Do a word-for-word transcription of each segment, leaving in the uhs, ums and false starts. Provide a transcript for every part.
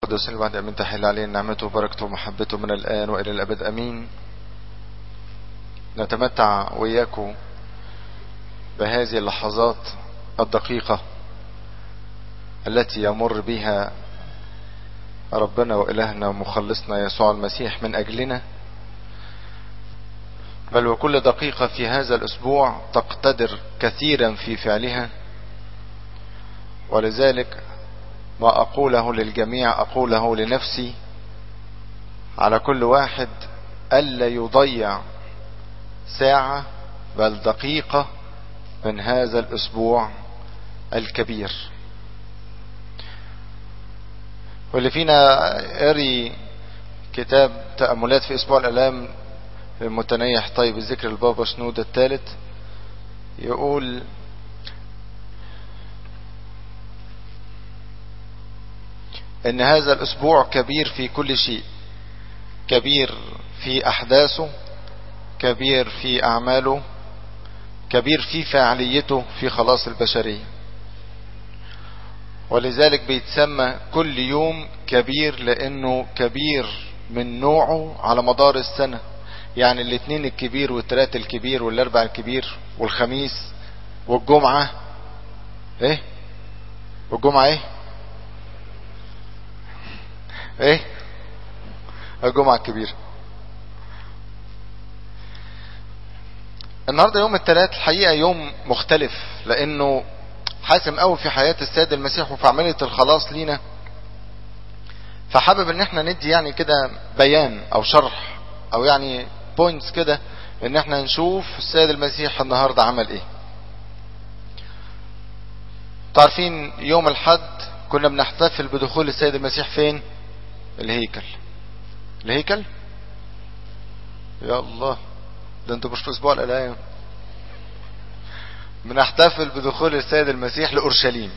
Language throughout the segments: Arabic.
قدس الوحيد من تحل عليه نعمته وبركته ومحبته من الآن وإلى الأبد أمين. نتمتع وإياكم بهذه اللحظات الدقيقة التي يمر بها ربنا وإلهنا ومخلصنا يسوع المسيح من أجلنا، بل وكل دقيقة في هذا الأسبوع تقتدر كثيرا في فعلها. ولذلك ما أقوله للجميع أقوله لنفسي، على كل واحد ألا يضيع ساعة بل دقيقة من هذا الأسبوع الكبير. واللي فينا قري كتاب تأملات في أسبوع الآلام المتنيح طيب الذكر البابا شنودة الثالث، يقول ان هذا الاسبوع كبير في كل شيء، كبير في احداثه، كبير في اعماله، كبير في فاعليته في خلاص البشرية. ولذلك بيتسمى كل يوم كبير لانه كبير من نوعه على مدار السنة. يعني الاثنين الكبير والثلاث الكبير والاربع الكبير والخميس والجمعة ايه والجمعة ايه ايه الجمعة الكبيرة. النهاردة يوم الثلاث الحقيقة يوم مختلف لانه حاسم قوي في حياة السيد المسيح وفي عملية الخلاص لينا. فحابب ان احنا ندي يعني كده بيان او شرح او يعني بوينتس كده ان احنا نشوف السيد المسيح النهاردة عمل ايه. تعرفين يوم الحد كنا بنحتفل بدخول السيد المسيح فين؟ الهيكل. الهيكل يا الله، ده انتوا مش في اسبوع الآلام. بنحتفل بدخول السيد المسيح لأورشليم.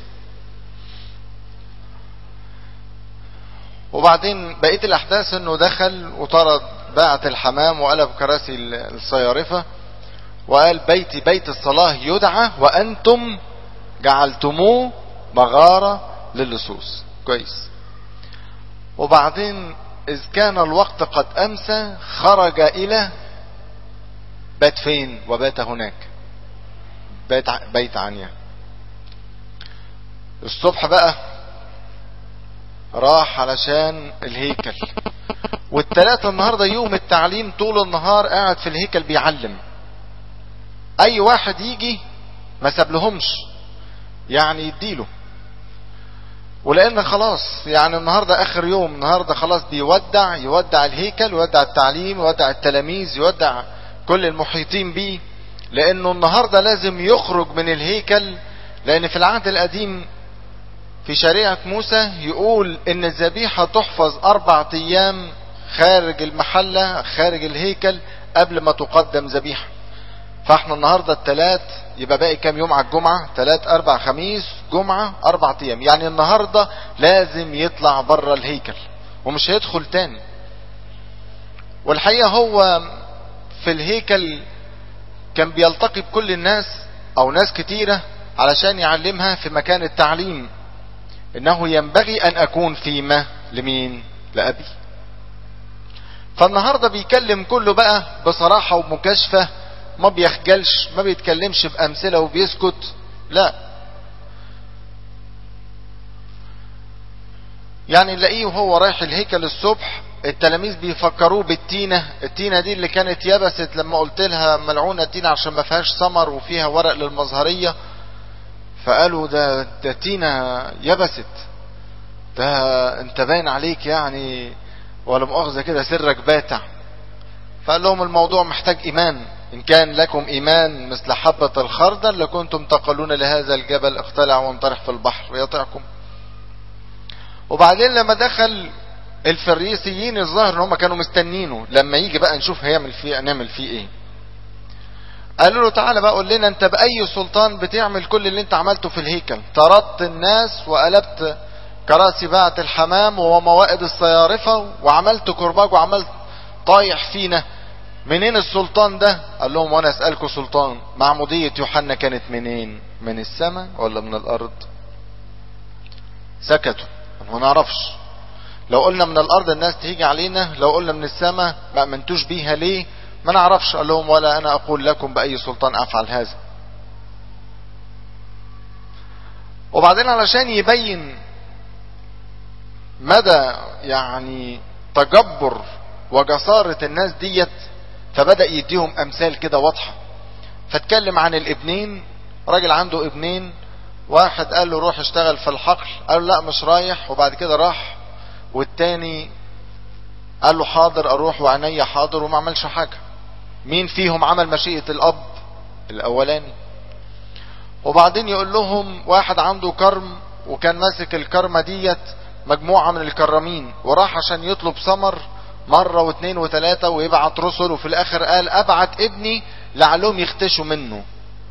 وبعدين بقية الاحداث انه دخل وطرد باعة الحمام وقلب كراسي الصيارفة وقال بيتي بيت الصلاة يدعى وانتم جعلتموه مغارة للصوص. كويس. وبعدين إذ كان الوقت قد أمسى خرج إلى بات فين؟ وبات هناك بيت, بيت عنيا. الصبح بقى راح علشان الهيكل. والثلاثة النهاردة يوم التعليم، طول النهار قاعد في الهيكل بيعلم. أي واحد يجي ما سابلهمش يعني يديله. ولأن خلاص يعني النهاردة آخر يوم، النهاردة خلاص بيودع يودع الهيكل، يودع التعليم، يودع التلاميذ، يودع كل المحيطين بيه. لأنه النهاردة لازم يخرج من الهيكل. لأن في العهد القديم في شريعة موسى يقول إن الذبيحة تحفظ أربعة أيام خارج المحلة خارج الهيكل قبل ما تقدم ذبيحة. فاحنا النهاردة الثلاث، يبقى باقي كام يوم على الجمعة؟ ثلاث أربع خميس جمعة أربع أيام. يعني النهاردة لازم يطلع بره الهيكل ومش هيدخل تاني. والحقيقة هو في الهيكل كان بيلتقي بكل الناس أو ناس كتيرة علشان يعلمها في مكان التعليم إنه ينبغي أن أكون فيما لمين؟ لأبي. فالنهاردة بيكلم كله بقى بصراحة ومكاشفة، ما بيخجلش، ما بيتكلمش بأمثلة وبيسكت، لا. يعني نلاقيه وهو رايح الهيكل الصبح التلاميذ بيفكروه بالتينة. التينة دي اللي كانت يبست لما قلت لها ملعونة التينة عشان ما فيهاش ثمر وفيها ورق للمظهرية. فقالوا ده ده تينة يبست، ده انت باين عليك يعني ولا مؤاخذة كده سرك باتع. فقال لهم الموضوع محتاج إيمان. إن كان لكم إيمان مثل حبة الخردل لكنتم تقولون لهذا الجبل اختلع وانطرح في البحر ويطيعكم. وبعدين لما دخل الفريسيين الظاهر ان هم كانوا مستنينه لما يجي بقى نشوف هيعمل فيه نعمل فيه ايه. قالوا له تعالى بقى قول لنا انت بأي سلطان بتعمل كل اللي انت عملته في الهيكل؟ طردت الناس وقلبت كراسي باعة الحمام وموائد الصيارفة وعملت كرباج وعملت طايح فينا. منين السلطان ده؟ قال لهم وانا اسألكم سلطان، معمودية يوحنا كانت منين؟ من السماء ولا من الارض؟ سكتوا ما نعرفش. لو قلنا من الارض الناس تيجي علينا، لو قلنا من السماء ما امنتوش بيها ليه؟ ما نعرفش. قال لهم ولا انا اقول لكم باي سلطان افعل هذا. وبعدين علشان يبين مدى يعني تجبر وجسارة الناس ديت، فبدأ يديهم امثال كده واضحة. فاتكلم عن الابنين. راجل عنده ابنين، واحد قال له روح اشتغل في الحقل، قال له لا مش رايح، وبعد كده راح. والتاني قال له حاضر اروح، وعينيا حاضر، وما عملش حاجة. مين فيهم عمل مشيئة الاب؟ الاولاني. وبعدين يقول لهم واحد عنده كرم، وكان ماسك الكرمة ديت مجموعة من الكرمين، وراح عشان يطلب ثمر مرة واثنين وثلاثة ويبعت رسل، وفي الاخر قال ابعت ابني لعلهم يختشوا منه.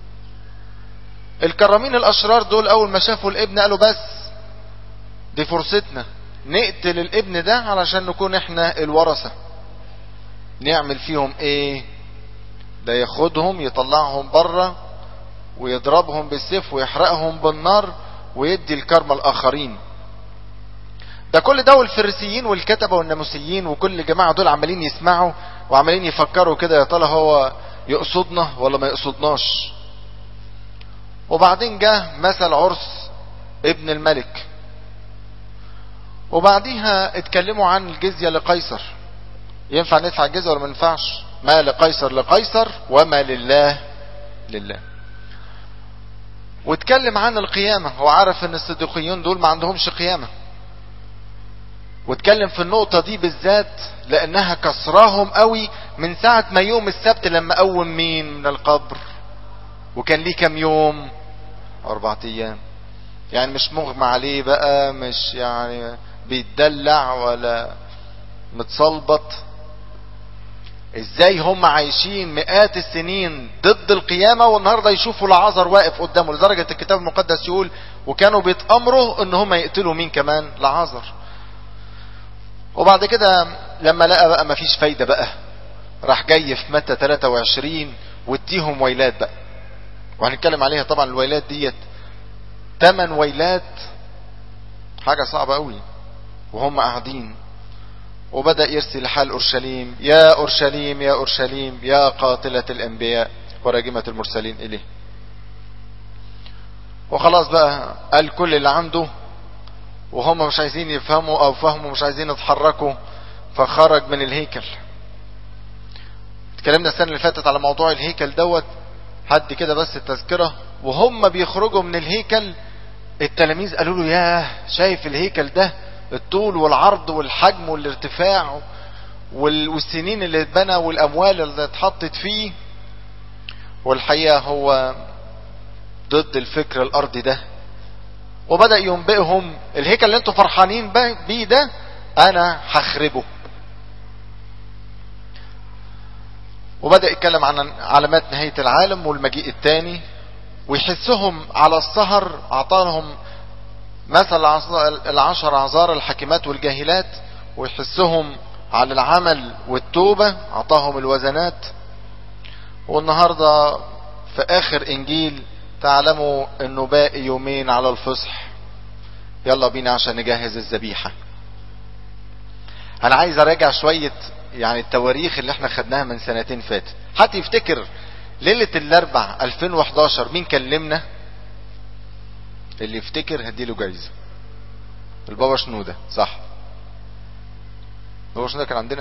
الكرمين الاشرار دول اول ما شافوا الابن قالوا بس دي فرصتنا، نقتل الابن ده علشان نكون احنا الورثة. نعمل فيهم ايه؟ ده ياخدهم يطلعهم بره ويضربهم بالسيف ويحرقهم بالنار ويدي الكرمة الاخرين. ده كل ده والفريسيين والكتبة والناموسيين وكل الجماعة دول عمالين يسمعوا وعمالين يفكروا كده، يا ترى هو يقصدنا ولا ما يقصدناش. وبعدين جه مثل عرس ابن الملك، وبعديها اتكلموا عن الجزية لقيصر. ينفع ندفع الجزية ولا ما ينفعش؟ ما لقيصر لقيصر وما لله لله. واتكلم عن القيامة، هو عارف ان الصديقيون دول ما عندهمش قيامة. واتكلم في النقطة دي بالذات لانها كسراهم قوي من ساعة ما يوم السبت لما قوم مين من القبر، وكان ليه كام يوم؟ اربعة ايام. يعني مش مغمى عليه بقى، مش يعني بيتدلع ولا متصلبط. ازاي هم عايشين مئات السنين ضد القيامة والنهاردة يشوفوا لعازر واقف قدامه؟ لدرجة الكتاب المقدس يقول وكانوا بيتأمروا ان هم يقتلوا مين كمان؟ لعازر. وبعد كده لما لقى بقى مفيش فايدة بقى، راح جاي في متى ثلاثة وعشرين واديهم ويلات بقى، وهنتكلم عليها طبعا. الويلات ديت تمن ويلات، حاجة صعبة قوي وهم قاعدين. وبدأ يرسل حال أورشليم، يا أورشليم يا أورشليم يا قاتلة الأنبياء وراجمة المرسلين إليه. وخلاص بقى قال كل اللي عنده، وهم مش عايزين يفهموا أو فهموا مش عايزين يتحركوا، فخرج من الهيكل. اتكلمنا السنة اللي فاتت على موضوع الهيكل دوت، حد كده بس التذكرة. وهم بيخرجوا من الهيكل التلاميذ قالوا له ياه شايف الهيكل ده، الطول والعرض والحجم والارتفاع والسنين اللي اتبنى والاموال اللي اتحطت فيه. والحقيقة هو ضد الفكر الارضي ده. وبدأ ينبئهم الهيكل اللي انتوا فرحانين بيه ده انا هخربه. وبدأ يتكلم عن علامات نهاية العالم والمجيء الثاني، ويحسهم على السهر. اعطاهم مثل العشر اعذار الحكيمات والجاهلات، ويحسهم على العمل والتوبة، اعطاهم الوزنات. والنهاردة في اخر انجيل تعلموا انه باقي يومين على الفصح، يلا بينا عشان نجهز الذبيحة. انا عايز اراجع شوية يعني التواريخ اللي احنا خدناها من سنتين فات. حد يفتكر ليلة الاربع ألفين وحداشر مين كلمنا؟ اللي يفتكر هديله جايزة. البابا شنودة، صح؟ البابا شنودة كان عندنا؟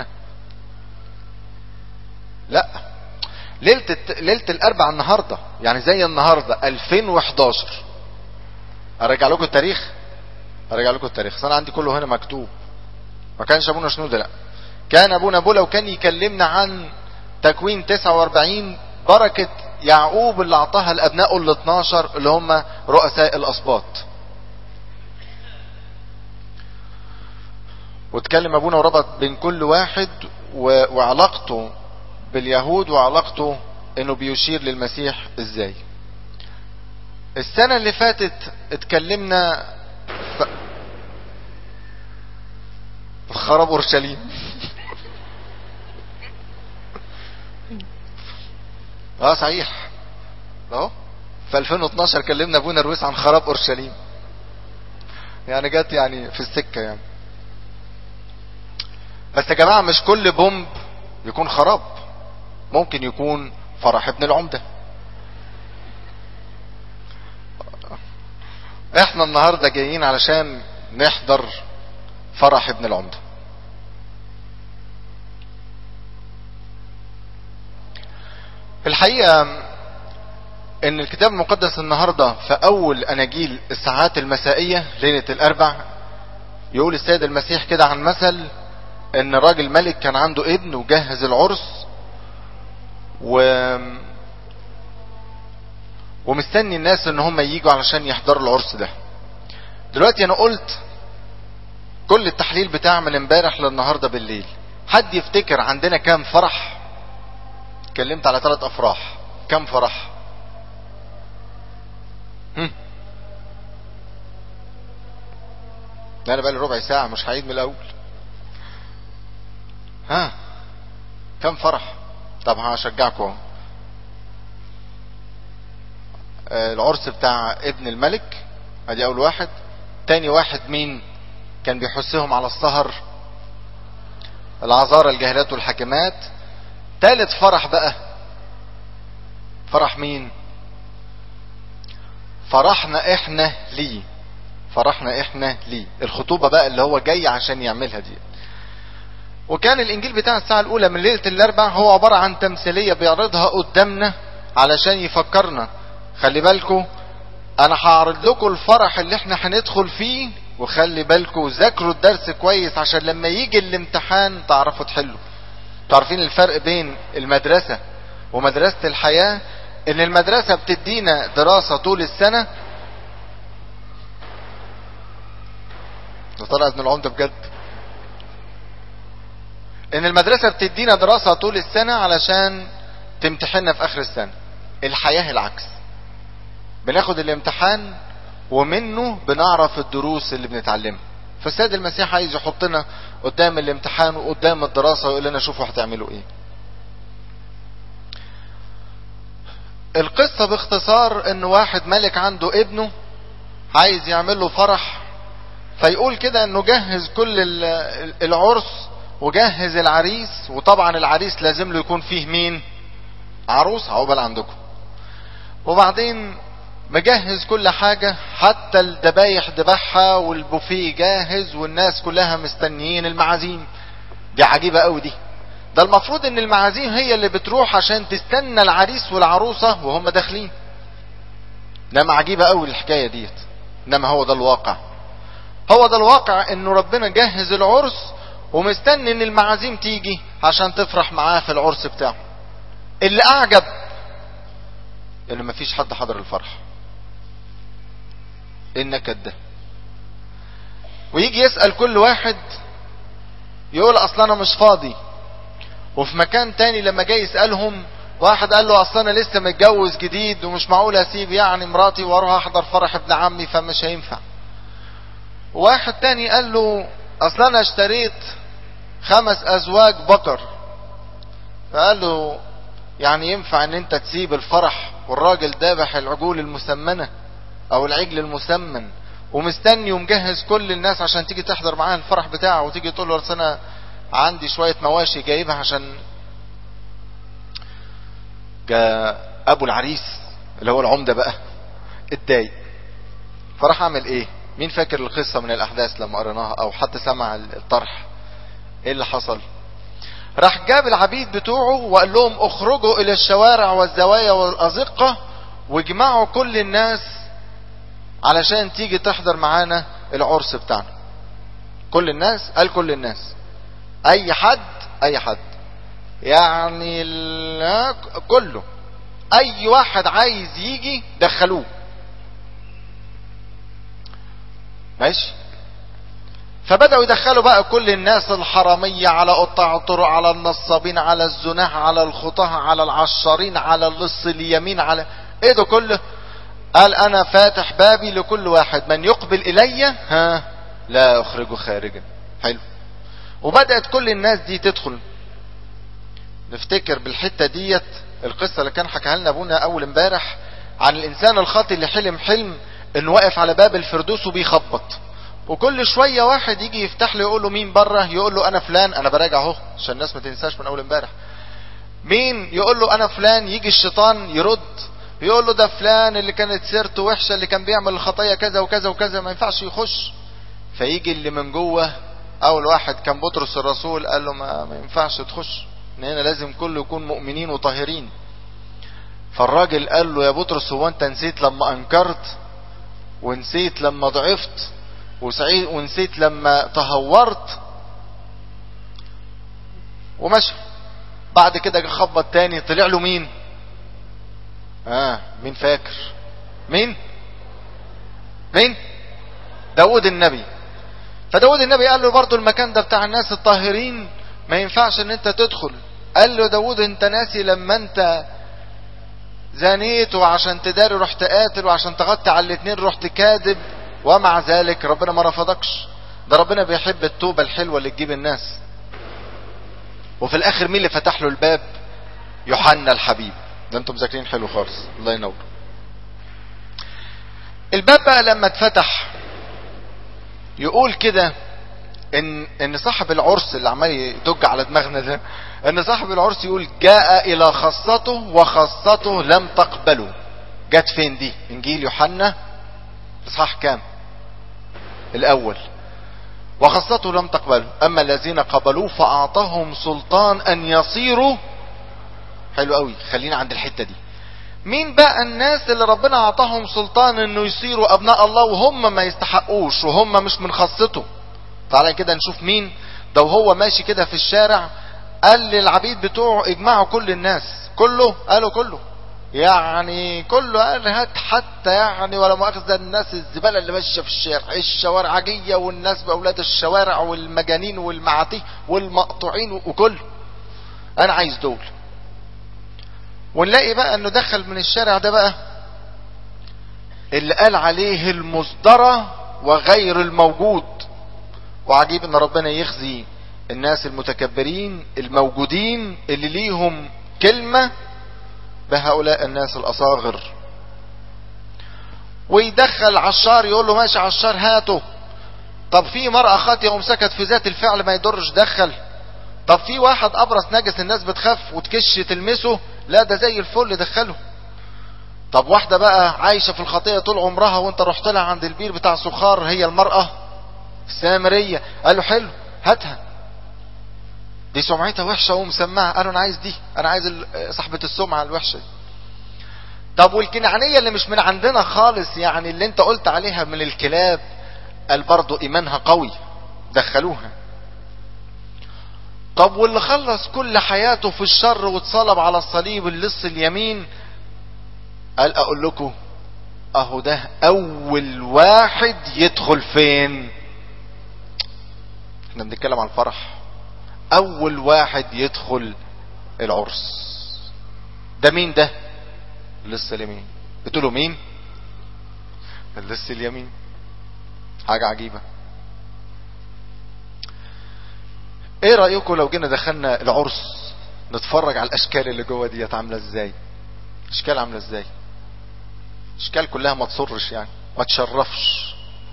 لا، ليلة الت... ليلة الاربع النهاردة، يعني زي النهاردة ألفين وحداشر. ارجع لكم التاريخ ارجع لكم التاريخ انا عندي كله هنا مكتوب. ما كانش ابونا شنودة، لا، كان ابونا بولا، وكان يكلمنا عن تكوين تسعة واربعين، بركة يعقوب اللي اعطاها لابنائه ال اتناشر اللي هم رؤساء الاسباط. واتكلم ابونا وربط بين كل واحد و... وعلاقته باليهود وعلاقته انه بيشير للمسيح ازاي. السنة اللي فاتت اتكلمنا ف... خراب اورشليم. اه صحيح، اهو في ألفين واتناشر كلمنا ابونا رويس عن خراب اورشليم، يعني جت يعني في السكة يعني. بس يا جماعة مش كل بومب يكون خراب، ممكن يكون فرح ابن العمدة. احنا النهاردة جايين علشان نحضر فرح ابن العمدة. الحقيقة ان الكتاب المقدس النهاردة في اول اناجيل الساعات المسائية ليلة الاربع يقول السيد المسيح كده عن مثل ان راجل ملك كان عنده ابن وجهز العرس و ومستني الناس ان هم ييجوا علشان يحضروا العرس ده. دلوقتي انا قلت كل التحليل بتاع من امبارح للنهاردة بالليل. حد يفتكر عندنا كام فرح؟ اتكلمت على ثلاث افراح. كام فرح؟ هم لا انا بقالي ربع ساعة مش هعيد من الاول. ها كم فرح؟ طب هشجعكم. العرس بتاع ابن الملك ادي اول واحد. تاني واحد مين كان بيحثهم على السهر؟ العذارى الجاهلات والحاكمات. تالت فرح بقى فرح مين؟ فرحنا احنا ليه. فرحنا احنا ليه الخطوبة بقى اللي هو جاي عشان يعملها دي. وكان الانجيل بتاع الساعة الاولى من ليلة الاربع هو عبارة عن تمثيلية بيعرضها قدامنا علشان يفكرنا خلي بالكم انا هعرض لكم الفرح اللي احنا هندخل فيه، وخلي بالكم ذاكروا الدرس كويس عشان لما يجي الامتحان تعرفوا تحلوا. تعرفين الفرق بين المدرسة ومدرسة الحياة؟ ان المدرسة بتدينا دراسة طول السنة. طلع ابن العمدة بجد. ان المدرسة بتدينا دراسة طول السنة علشان تمتحننا في اخر السنة. الحياة العكس، بناخد الامتحان ومنه بنعرف الدروس اللي بنتعلمها. فالسيد المسيح عايز يحطنا قدام الامتحان وقدام الدراسة ويقول لنا شوفوا هتعملوا ايه. القصة باختصار ان واحد ملك عنده ابنه عايز يعمل له فرح، فيقول كده انه جهز كل العرس وجهز العريس. وطبعا العريس لازم له يكون فيه مين؟ عروس عقبال عندكم. وبعدين مجهز كل حاجة حتى الذبايح ذبحها والبوفيه جاهز والناس كلها مستنيين المعازيم. دي عجيبة قوي دي. ده المفروض ان المعازيم هي اللي بتروح عشان تستنى العريس والعروسة وهم داخلين. انما عجيبة قوي الحكاية ديت. انما هو ده الواقع. هو ده الواقع انه ربنا جهز العرس ومستني ان المعازيم تيجي عشان تفرح معاه في العرس بتاعه. اللي اعجب ان مفيش حد حضر الفرح. النكد ده. ويجي يسأل كل واحد يقول اصلا انا مش فاضي. وفي مكان تاني لما جاي يسألهم واحد قال له اصلا انا لسه متجوز جديد ومش معقول اسيب يعني مراتي واروح احضر فرح ابن عمي فمش هينفع. واحد تاني قال له اصلا انا اشتريت خمس ازواج بقر. فقال له يعني ينفع ان انت تسيب الفرح والراجل ذابح العجول المسمنة او العجل المسمن ومستني ومجهز كل الناس عشان تيجي تحضر معاه الفرح بتاعه وتيجي تقول له انا عندي شوية مواشي جايبها عشان جاء ابو العريس اللي هو العمدة بقى اتضايق. فراح اعمل ايه؟ مين فاكر القصة من الاحداث لما قريناها او حتى سمع الطرح؟ ايه اللي حصل؟ راح جاب العبيد بتوعه وقال لهم اخرجوا الى الشوارع والزوايا والازقة واجمعوا كل الناس علشان تيجي تحضر معانا العرس بتاعنا. كل الناس؟ قال كل الناس. اي حد؟ اي حد يعني لا كله. اي واحد عايز يجي دخلوه. ماشي. فبدأوا يدخلوا بقى كل الناس الحرامية على قطاع الطرق على النصابين على الزناح على الخطاه على العشارين على اللص اليمين على ايه ده كله. قال انا فاتح بابي لكل واحد من يقبل الي ها لا اخرجه خارجا. حلو. وبدأت كل الناس دي تدخل. نفتكر بالحتة ديت القصة اللي كان حكاها لنا ابونا اول امبارح عن الانسان الخاطئ اللي حلم حلم انه واقف على باب الفردوس وبيخبط وكل شوية واحد يجي يفتح له يقول له مين بره، يقول له انا فلان، انا براجع اهو عشان الناس ما تنساش من اول امبارح. مين؟ يقول له انا فلان. يجي الشيطان يرد يقول له ده فلان اللي كانت سيرته وحشة، اللي كان بيعمل الخطايا كذا وكذا وكذا، ما ينفعش يخش. فيجي اللي من جوه، اول واحد كان بطرس الرسول، قال له ما, ما ينفعش تخش، ان هنا لازم كله يكون مؤمنين وطاهرين. فالراجل قال له يا بطرس، هو انت نسيت لما انكرت، ونسيت لما ضعفت، ونسيت لما تهورت؟ ومشى. بعد كده جه خبط تاني، طلع له مين؟ اه مين فاكر؟ مين مين داود النبي. فداود النبي قال له برضو المكان ده بتاع الناس الطاهرين، ما ينفعش ان انت تدخل. قال له داود انت ناسي لما انت زانيت وعشان تداري رحت قاتل، وعشان تغطي على الاتنين رحت كاذب، ومع ذلك ربنا ما رفضكش. ده ربنا بيحب التوبة الحلوة اللي تجيب الناس. وفي الاخر مين اللي فتح له الباب؟ يوحنا الحبيب. ده انتم مذاكرين حلو خالص، الله ينور. الباب بقى لما اتفتح يقول كده ان ان صاحب العرس اللي عمال يدج على دماغنا ده، ان صاحب العرس يقول جاء الى خاصته وخاصته لم تقبله. جت فين دي؟ انجيل يوحنا اصحاح كام؟ الاول. وخاصته لم تقبله اما الذين قبلوه فاعطاهم سلطان ان يصيروا. حلو قوي، خلينا عند الحتة دي. مين بقى الناس اللي ربنا اعطاهم سلطان انه يصيروا ابناء الله وهم ما يستحقوش وهم مش من خاصته؟ تعالى كده نشوف مين ده. وهو ماشي كده في الشارع قال للعبيد بتوعه اجمعوا كل الناس. كله؟ قالوا كله، يعني كله. قال هات حتى يعني ولا مؤاخذة الناس الزبالة اللي ماشية في الشارع، الشوارعجية والناس بأولاد الشوارع والمجانين والمعاتيه والمقطوعين وكله، انا عايز دول. ونلاقي بقى انه دخل من الشارع ده بقى اللي قال عليه المصدرة وغير الموجود. وعجيب ان ربنا يخزي الناس المتكبرين الموجودين اللي ليهم كلمة بهؤلاء الناس الاصاغر. ويدخل عشار يقول له ماشي عشار هاته. طب في مرأة خاطئة ومسكت في ذات الفعل ما يضرش دخل. طب في واحد ابرص نجس الناس بتخاف وتكش تلمسه، لا ده زي الفل دخله. طب واحدة بقى عايشة في الخطية طول عمرها وانت رحت لها عند البير بتاع سخار، هي المرأة السامرية، قال له حلو هاتها، دي سمعتها وحشة ومسمعة. قالوا انا عايز دي، انا عايز صاحبة السمعة الوحشة. طب والكنعانية اللي مش من عندنا خالص، يعني اللي انت قلت عليها من الكلاب، قال برضو ايمانها قوي دخلوها. طب واللي خلص كل حياته في الشر واتصلب على الصليب اللص اليمين، قال اقول لكم اهو ده اول واحد يدخل فين؟ احنا بنتكلم عن الفرح. اول واحد يدخل العرس ده مين ده؟ اللص اليمين. بتقولوا مين؟ اللص اليمين. حاجة عجيبة. ايه رأيكم لو جينا دخلنا العرس نتفرج على الاشكال اللي جوه ديت عاملة ازاي؟ اشكال عاملة ازاي؟ اشكال كلها ما تصرش، يعني ما تشرفش.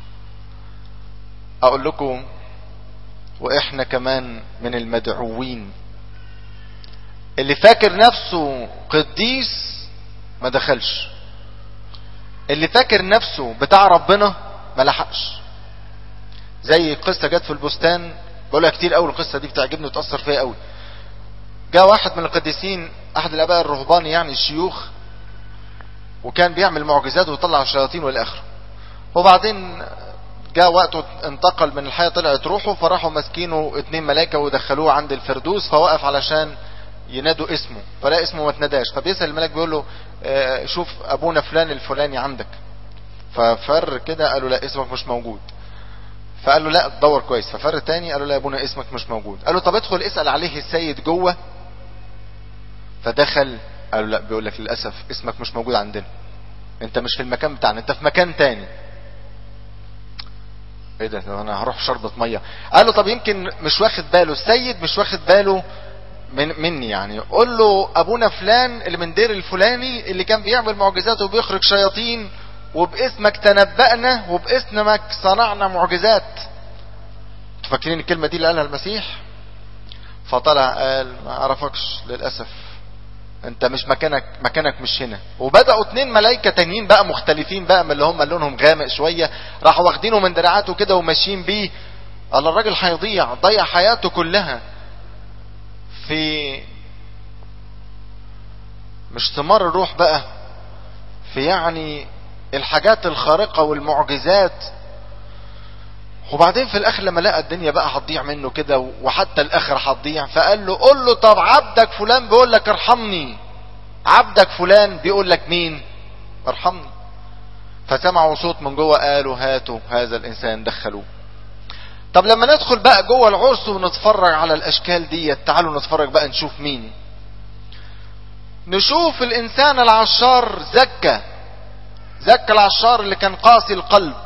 اقول لكم واحنا كمان من المدعوين، اللي فاكر نفسه قديس ما دخلش، اللي فاكر نفسه بتاع ربنا ما لحقش. زي قصة جت في البستان، بقولها كتير قوي القصة دي بتعجبني وتأثر فيها قوي. جاء واحد من القديسين، احد الاباء الرهبان يعني الشيوخ، وكان بيعمل معجزات ويطلع الشياطين والاخر. وبعدين جاء وقته انتقل من الحياة، طلعت روحه، فراحوا ماسكينه اتنين ملائكة ودخلوه عند الفردوس. فوقف علشان ينادوا اسمه، فلا اسمه ما تناداش. فبيسأل الملاك بيقول له اه شوف ابونا فلان الفلاني عندك. ففر كده، قالوا لا اسمك مش موجود. فقال له لا تدور كويس. ففر تاني، قالوا لا يا ابونا اسمك مش موجود. قال له طب ادخل اسأل عليه السيد جوه. فدخل، قالوا لا بيقول لك للأسف اسمك مش موجود عندنا، انت مش في المكان بتاعنا، انت في مكان تاني. ايه ده؟ انا هروح شربة مية. قال له طب يمكن مش واخد باله السيد، مش واخد باله من مني يعني. قول له ابونا فلان اللي من دير الفلاني اللي كان بيعمل معجزات وبيخرج شياطين وباسمك تنبأنا وباسمك صنعنا معجزات. فاكرين الكلمة دي اللي قالها المسيح؟ فطلع قال ما اعرفكش للأسف، انت مش مكانك، مكانك مش هنا. وبدأوا اتنين ملايكة تانيين بقى مختلفين بقى من اللي هم لونهم غامق شوية، راحوا واخدينه من دراعاته كده وماشيين بيه. قال الراجل هيضيع، ضيع حياته كلها في مش ثمار الروح بقى، في يعني الحاجات الخارقة والمعجزات. وبعدين في الاخر لما لقى الدنيا بقى هتضيع منه كده وحتى الاخر هتضيع، فقال له قول له طب عبدك فلان بيقول لك ارحمني، عبدك فلان بيقول لك مين؟ ارحمني. فسمعوا صوت من جوه قالوا هاتوا هذا الانسان دخلوه. طب لما ندخل بقى جوه العرس ونتفرج على الاشكال دي، تعالوا نتفرج بقى نشوف مين. نشوف الانسان العشار زكا، زكا العشار اللي كان قاسي القلب،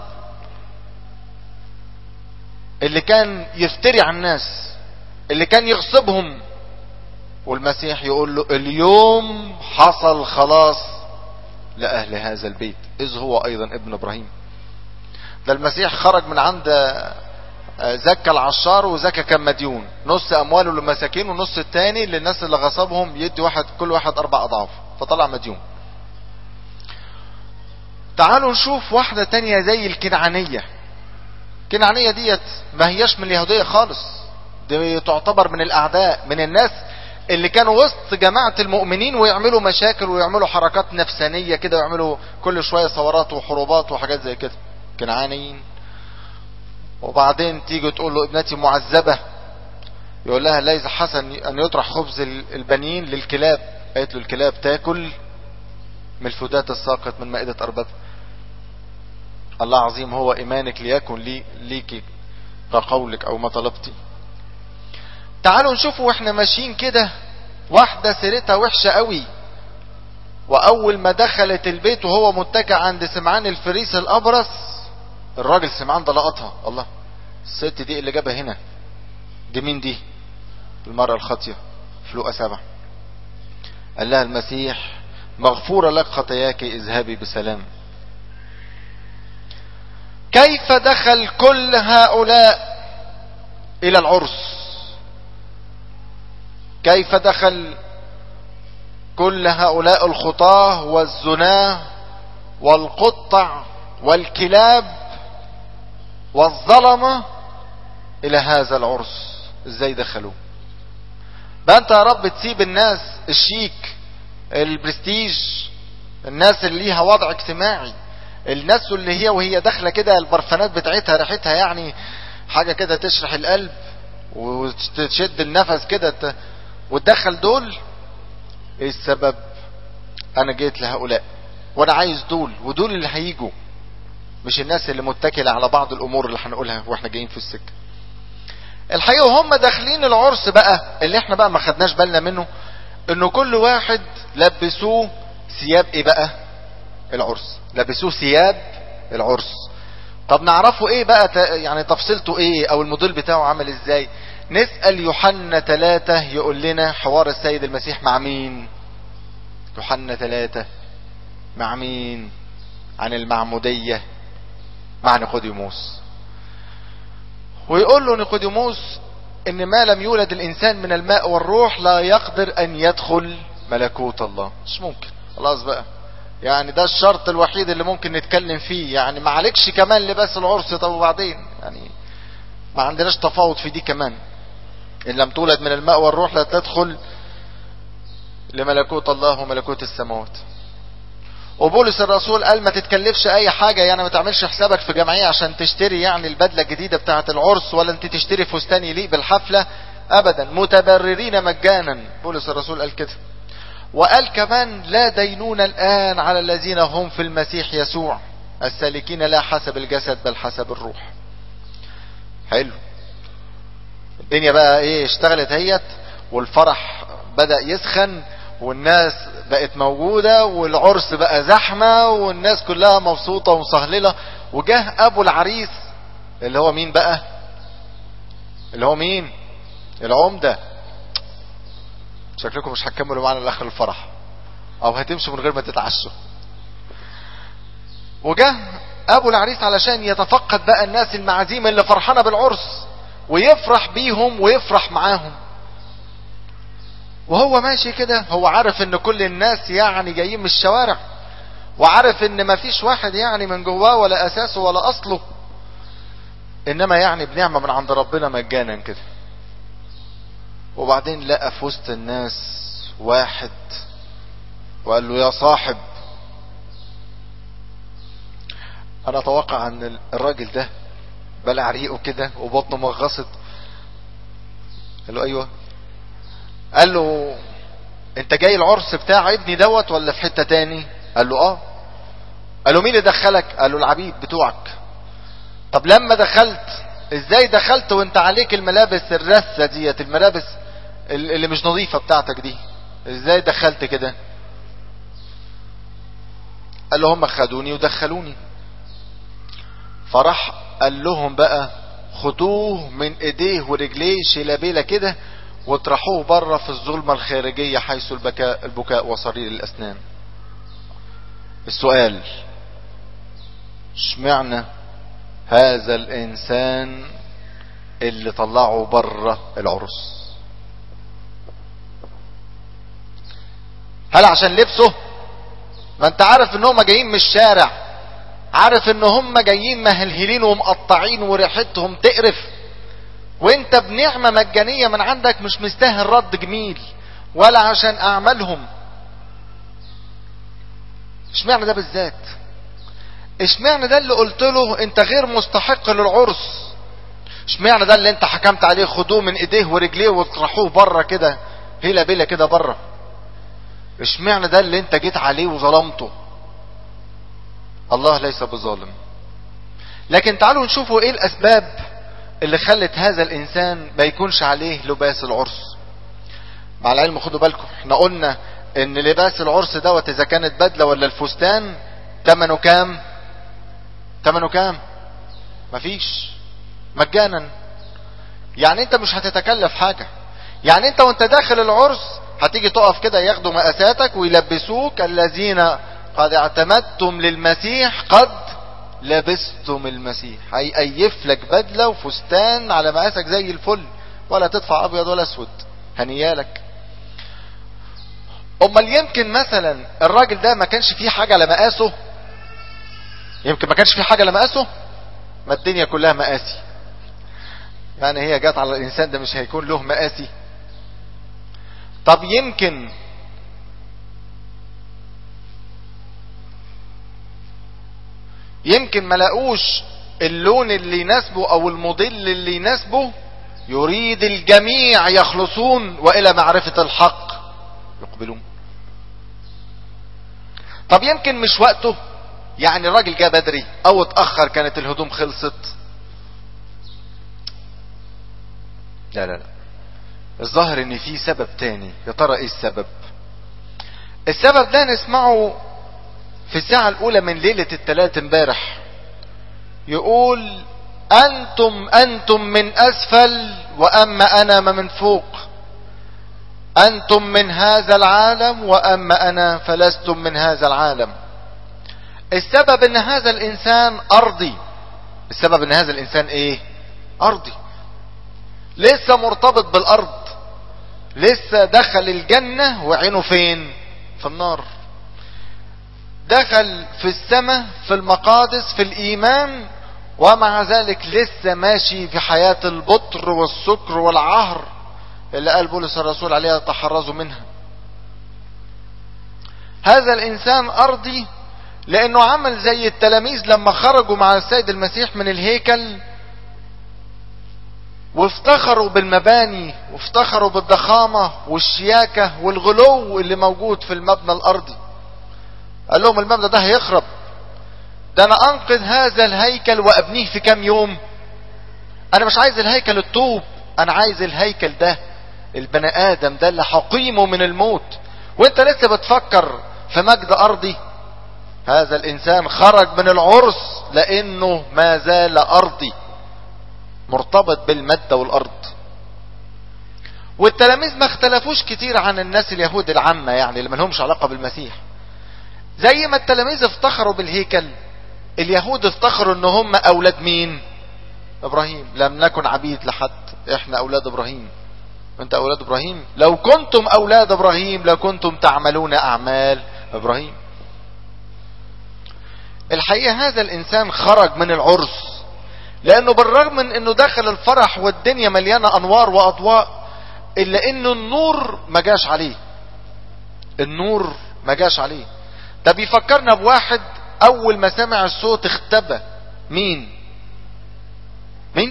اللي كان يفتري على الناس، اللي كان يغصبهم. والمسيح يقول له اليوم حصل خلاص لأهل هذا البيت إذ هو أيضا ابن إبراهيم. ده المسيح خرج من عند زكا العشار، وزكا كان مديون، نص أمواله للمساكين ونص التاني للناس اللي غصبهم يدي واحد كل واحد أربع أضعاف، فطلع مديون. تعالوا نشوف واحدة تانية زي الكنعانية. الكنعانية ديت ما هياش من اليهودية خالص، دي تعتبر من الأعداء، من الناس اللي كانوا وسط جماعة المؤمنين ويعملوا مشاكل ويعملوا حركات نفسانية كده، ويعملوا كل شوية ثورات وحروبات وحاجات زي كده، كنعانيين. وبعدين تيجي تقول له ابنتي معذبة، يقول لها ليس حسن أن يطرح خبز البنين للكلاب. قالت له الكلاب تاكل من الفدات الساقط من مائدة أربابها. الله عظيم هو إيمانك ليكن لي ليكي كقولك أو ما طلبتي. تعالوا نشوفوا واحنا ماشيين كده واحدة سيرتها وحشة قوي، وأول ما دخلت البيت وهو متكئ عند سمعان الفريس الأبرص، الراجل سمعان ده لقطها. الله، الست دي اللي جابها هنا دي مين دي؟ المرأة الخاطية في لوقا سبعة. قال لها المسيح مغفورة لك خطاياك اذهبي بسلام. كيف دخل كل هؤلاء الى العرس؟ كيف دخل كل هؤلاء الخطاة والزناه والقطع والكلاب والظلمة الى هذا العرس؟ ازاي دخلوا؟ بقى انت يا رب تسيب الناس الشيك البرستيج، الناس اللي ليها وضع اجتماعي، الناس اللي هي وهي داخله كده البرفانات بتاعتها ريحتها يعني حاجه كده تشرح القلب وتشد النفس كده، وتدخل دول؟ ايه السبب؟ انا جيت لهؤلاء وانا عايز دول، ودول اللي هيجوا، مش الناس اللي متكله على بعض الامور اللي هنقولها واحنا جايين في السكه. الحقيقه وهم داخلين العرس بقى اللي احنا بقى ما خدناش بالنا منه، انه كل واحد لبسوه ثياب ايه بقى؟ العرس. لبسوه ثياب العرس. طب نعرفه ايه بقى يعني تفصيلته ايه او الموديل بتاعه عمل ازاي؟ نسأل يوحنا ثلاثة يقول لنا حوار السيد المسيح مع مين. يوحنا ثلاثة مع مين؟ عن المعمودية مع نيقوديموس. ويقول له نيقوديموس ان ما لم يولد الانسان من الماء والروح لا يقدر ان يدخل ملكوت الله. مش ممكن. خلاص بقى، يعني ده الشرط الوحيد اللي ممكن نتكلم فيه، يعني ما عليكش كمان لباس العرس. طب وبعدين يعني ما عندناش تفاوض في دي كمان. ان لم تولد من الماء والروح لا تدخل لملكوت الله وملكوت السماوات. وبولس الرسول قال ما تتكلفش اي حاجة، يعني ما تعملش حسابك في جمعية عشان تشتري يعني البدلة الجديدة بتاعة العرس، ولا انت تشتري فستان يليق بالحفلة ابدا، متبررين مجانا. بولس الرسول قال كده. وقال كمان لا دينون الان على الذين هم في المسيح يسوع السالكين لا حسب الجسد بل حسب الروح. حلو. الدنيا بقى ايه اشتغلت هيت، والفرح بدأ يسخن، والناس بقت موجودة، والعرس بقى زحمة، والناس كلها مبسوطة ومصهللة. وجه ابو العريس اللي هو مين بقى؟ اللي هو مين؟ العمدة. شكلكم مش هتكملوا معانا لاخر الفرح، او هتمشوا من غير ما تتعشوا. وجه ابو العريس علشان يتفقد بقى الناس المعازيم اللي فرحانة بالعرس ويفرح بيهم ويفرح معاهم. وهو ماشي كده هو عارف ان كل الناس يعني جايين من الشوارع، وعارف ان مفيش واحد يعني من جواه ولا اساسه ولا اصله، انما يعني بنعمة من عند ربنا مجانا كده. وبعدين لقى في وسط الناس واحد وقال له يا صاحب. انا اتوقع ان الراجل ده بلع ريقه كده وبطنه مغصت. قال له ايوه. قال له انت جاي العرس بتاع ابني دوت ولا في حتة تاني؟ قال له اه. قال له مين اللي دخلك؟ قال له العبيد بتوعك. طب لما دخلت ازاي دخلت وانت عليك الملابس الرثة ديت، الملابس اللي مش نظيفة بتاعتك دي، ازاي دخلت كده؟ قال له هم خدوني ودخلوني. فراح قال لهم بقى خدوه من ايديه ورجليه شلابيلة كده واطرحوه بره في الظلمة الخارجية حيث البكاء البكاء وصرير الاسنان. السؤال اشمعنى هذا الانسان اللي طلعه بره العرس؟ هل عشان لبسه؟ ما انت عارف ان هم جايين من الشارع، عارف ان هم جايين مهلهلين ومقطعين وريحتهم تقرف، وانت بنعمة مجانية من عندك مش مستاهل رد جميل ولا عشان اعمالهم. اشمعنى ده بالذات؟ اشمعنى ده اللي قلت له انت غير مستحق للعرس؟ اشمعنى ده اللي انت حكمت عليه خدوه من ايديه ورجليه واطرحوه بره كده هيلا بيلا كده بره؟ اشمعنى ده اللي انت جيت عليه وظلمته؟ الله ليس بظالم. لكن تعالوا نشوفوا ايه الاسباب اللي خلت هذا الانسان ما يكونش عليه لباس العرس. مع العلم خدوا بالكم احنا قلنا ان لباس العرس دوت اذا كانت بدلة ولا الفستان تمنه كام؟ تمنه كام؟ مفيش، مجانا. يعني انت مش هتتكلف حاجة. يعني انت وانت داخل العرس هتيجي تقف كده ياخدوا مقاساتك ويلبسوك الذين قد اعتمدتم للمسيح قد لبستم المسيح. هيقيف لك بدلة وفستان على مقاسك زي الفل، ولا تدفع ابيض ولا اسود، هنيالك. امال يمكن مثلا الراجل ده ما كانش فيه حاجة على مقاسه؟ يمكن ما كانش فيه حاجة على مقاسه؟ ما الدنيا كلها مقاسي. يعني هي جات على الانسان ده مش هيكون له مقاسي؟ طب يمكن يمكن ما لاقوش اللون اللي يناسبه او الموديل اللي يناسبه. يريد الجميع يخلصون والى معرفة الحق يقبلون. طب يمكن مش وقته، يعني الراجل جاء بدري او اتأخر كانت الهدوم خلصت. لا لا لا، الظاهر ان في سبب تاني. يا ترى ايه السبب؟ السبب ده نسمعه في الساعة الاولى من ليلة الثلاث امبارح. يقول انتم انتم من اسفل واما انا من فوق، انتم من هذا العالم واما انا فلستم من هذا العالم. السبب ان هذا الانسان ارضي. السبب ان هذا الانسان ايه؟ ارضي، لسه مرتبط بالارض، لسه دخل الجنة وعينه فين؟ في النار. دخل في السماء في المقادس في الايمان، ومع ذلك لسه ماشي في حياة البطر والسكر والعهر اللي قال بولس الرسول عليها تحرزوا منها. هذا الانسان ارضي لانه عمل زي التلاميذ لما خرجوا مع السيد المسيح من الهيكل وافتخروا بالمباني وافتخروا بالضخامة والشياكة والغلو اللي موجود في المبنى الارضي. قال لهم المبنى ده هيخرب، ده انا انقذ هذا الهيكل وابنيه في كام يوم. انا مش عايز الهيكل الطوب، انا عايز الهيكل ده البني ادم ده اللي حقيمه من الموت. وانت لسه بتفكر في مجد ارضي. هذا الانسان خرج من العرس لانه ما زال ارضي مرتبط بالمادة والارض. والتلاميذ ما اختلفوش كتير عن الناس اليهود العامة، يعني اللي ما لهمش علاقة بالمسيح. زي ما التلاميذ افتخروا بالهيكل اليهود افتخروا ان هم اولاد مين؟ ابراهيم. لم نكن عبيد لحد، احنا اولاد ابراهيم. انت اولاد ابراهيم؟ لو كنتم اولاد ابراهيم لكنتم تعملون اعمال ابراهيم. الحقيقة هذا الانسان خرج من العرس، لانه بالرغم من انه دخل الفرح والدنيا مليانة انوار واضواء، الا انه النور ما جاش عليه. النور ما جاش عليه. ده بيفكرنا بواحد اول ما سمع الصوت اختبى. مين مين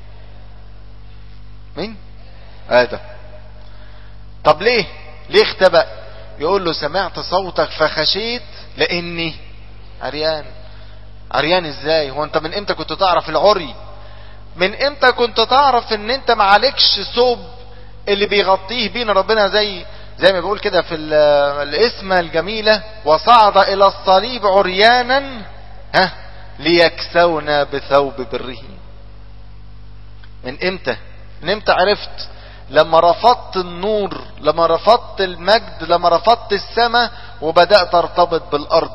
مين آدم. طب ليه ليه اختبأ؟ يقول له سمعت صوتك فخشيت لاني عريان. عريان ازاي؟ هو انت من امتى كنت تعرف العري؟ من امتى كنت تعرف ان انت معلكش ثوب اللي بيغطيه بينا ربنا؟ زي زي ما بيقول كده في الاسم الجميلة، وصعد الى الصليب عريانا ها ليكسونا بثوب بره. من امتى؟ من امتى عرفت؟ لما رفضت النور، لما رفضت المجد، لما رفضت السماء وبدأت ارتبط بالارض.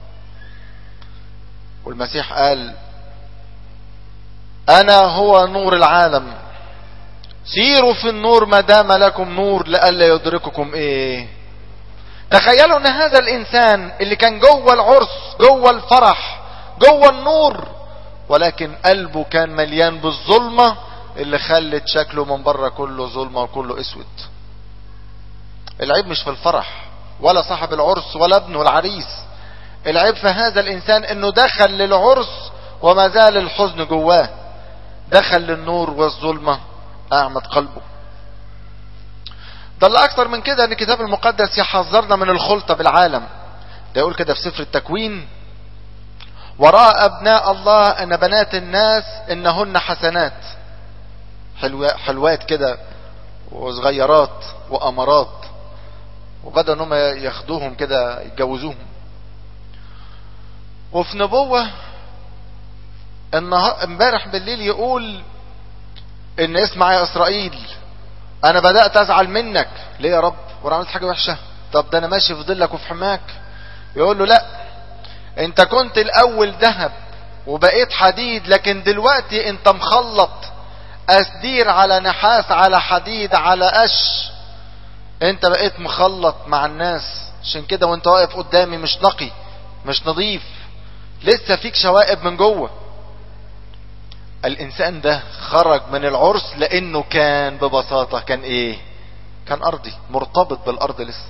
والمسيح قال انا هو نور العالم، سيروا في النور ما دام لكم نور لئلا يدرككم ايه. تخيلوا ان هذا الانسان اللي كان جوه العرس، جوه الفرح، جوه النور، ولكن قلبه كان مليان بالظلمة اللي خلت شكله من بره كله ظلمة وكله اسود. العيب مش في الفرح ولا صاحب العرس ولا ابنه العريس. العيب في هذا الانسان انه دخل للعرس وما زال الحزن جواه، دخل للنور والظلمة اعمت قلبه. ده اللي اكتر من كده ان الكتاب المقدس يحذرنا من الخلطة بالعالم. ده يقول كده في سفر التكوين، وراء ابناء الله ان بنات الناس انهن حسنات. حلوات كده وصغيرات وامارات، وبدأ انهم ياخدوهم كده يتجوزوهم. وفي نبوة امبارح بالليل يقول ان اسمع يا اسرائيل انا بدأت ازعل منك. ليه يا رب؟ وانا عملت حاجة وحشة؟ طب ده انا ماشي في ظلك وفي حماك. يقول له لا، انت كنت الاول ذهب وبقيت حديد، لكن دلوقتي انت مخلط اسدير على نحاس على حديد على قش. انت بقيت مخلط مع الناس، عشان كده وانت واقف قدامي مش نقي مش نظيف، لسه فيك شوائب من جوه. الانسان ده خرج من العرس لانه كان ببساطة كان ايه؟ كان ارضي، مرتبط بالارض لسه.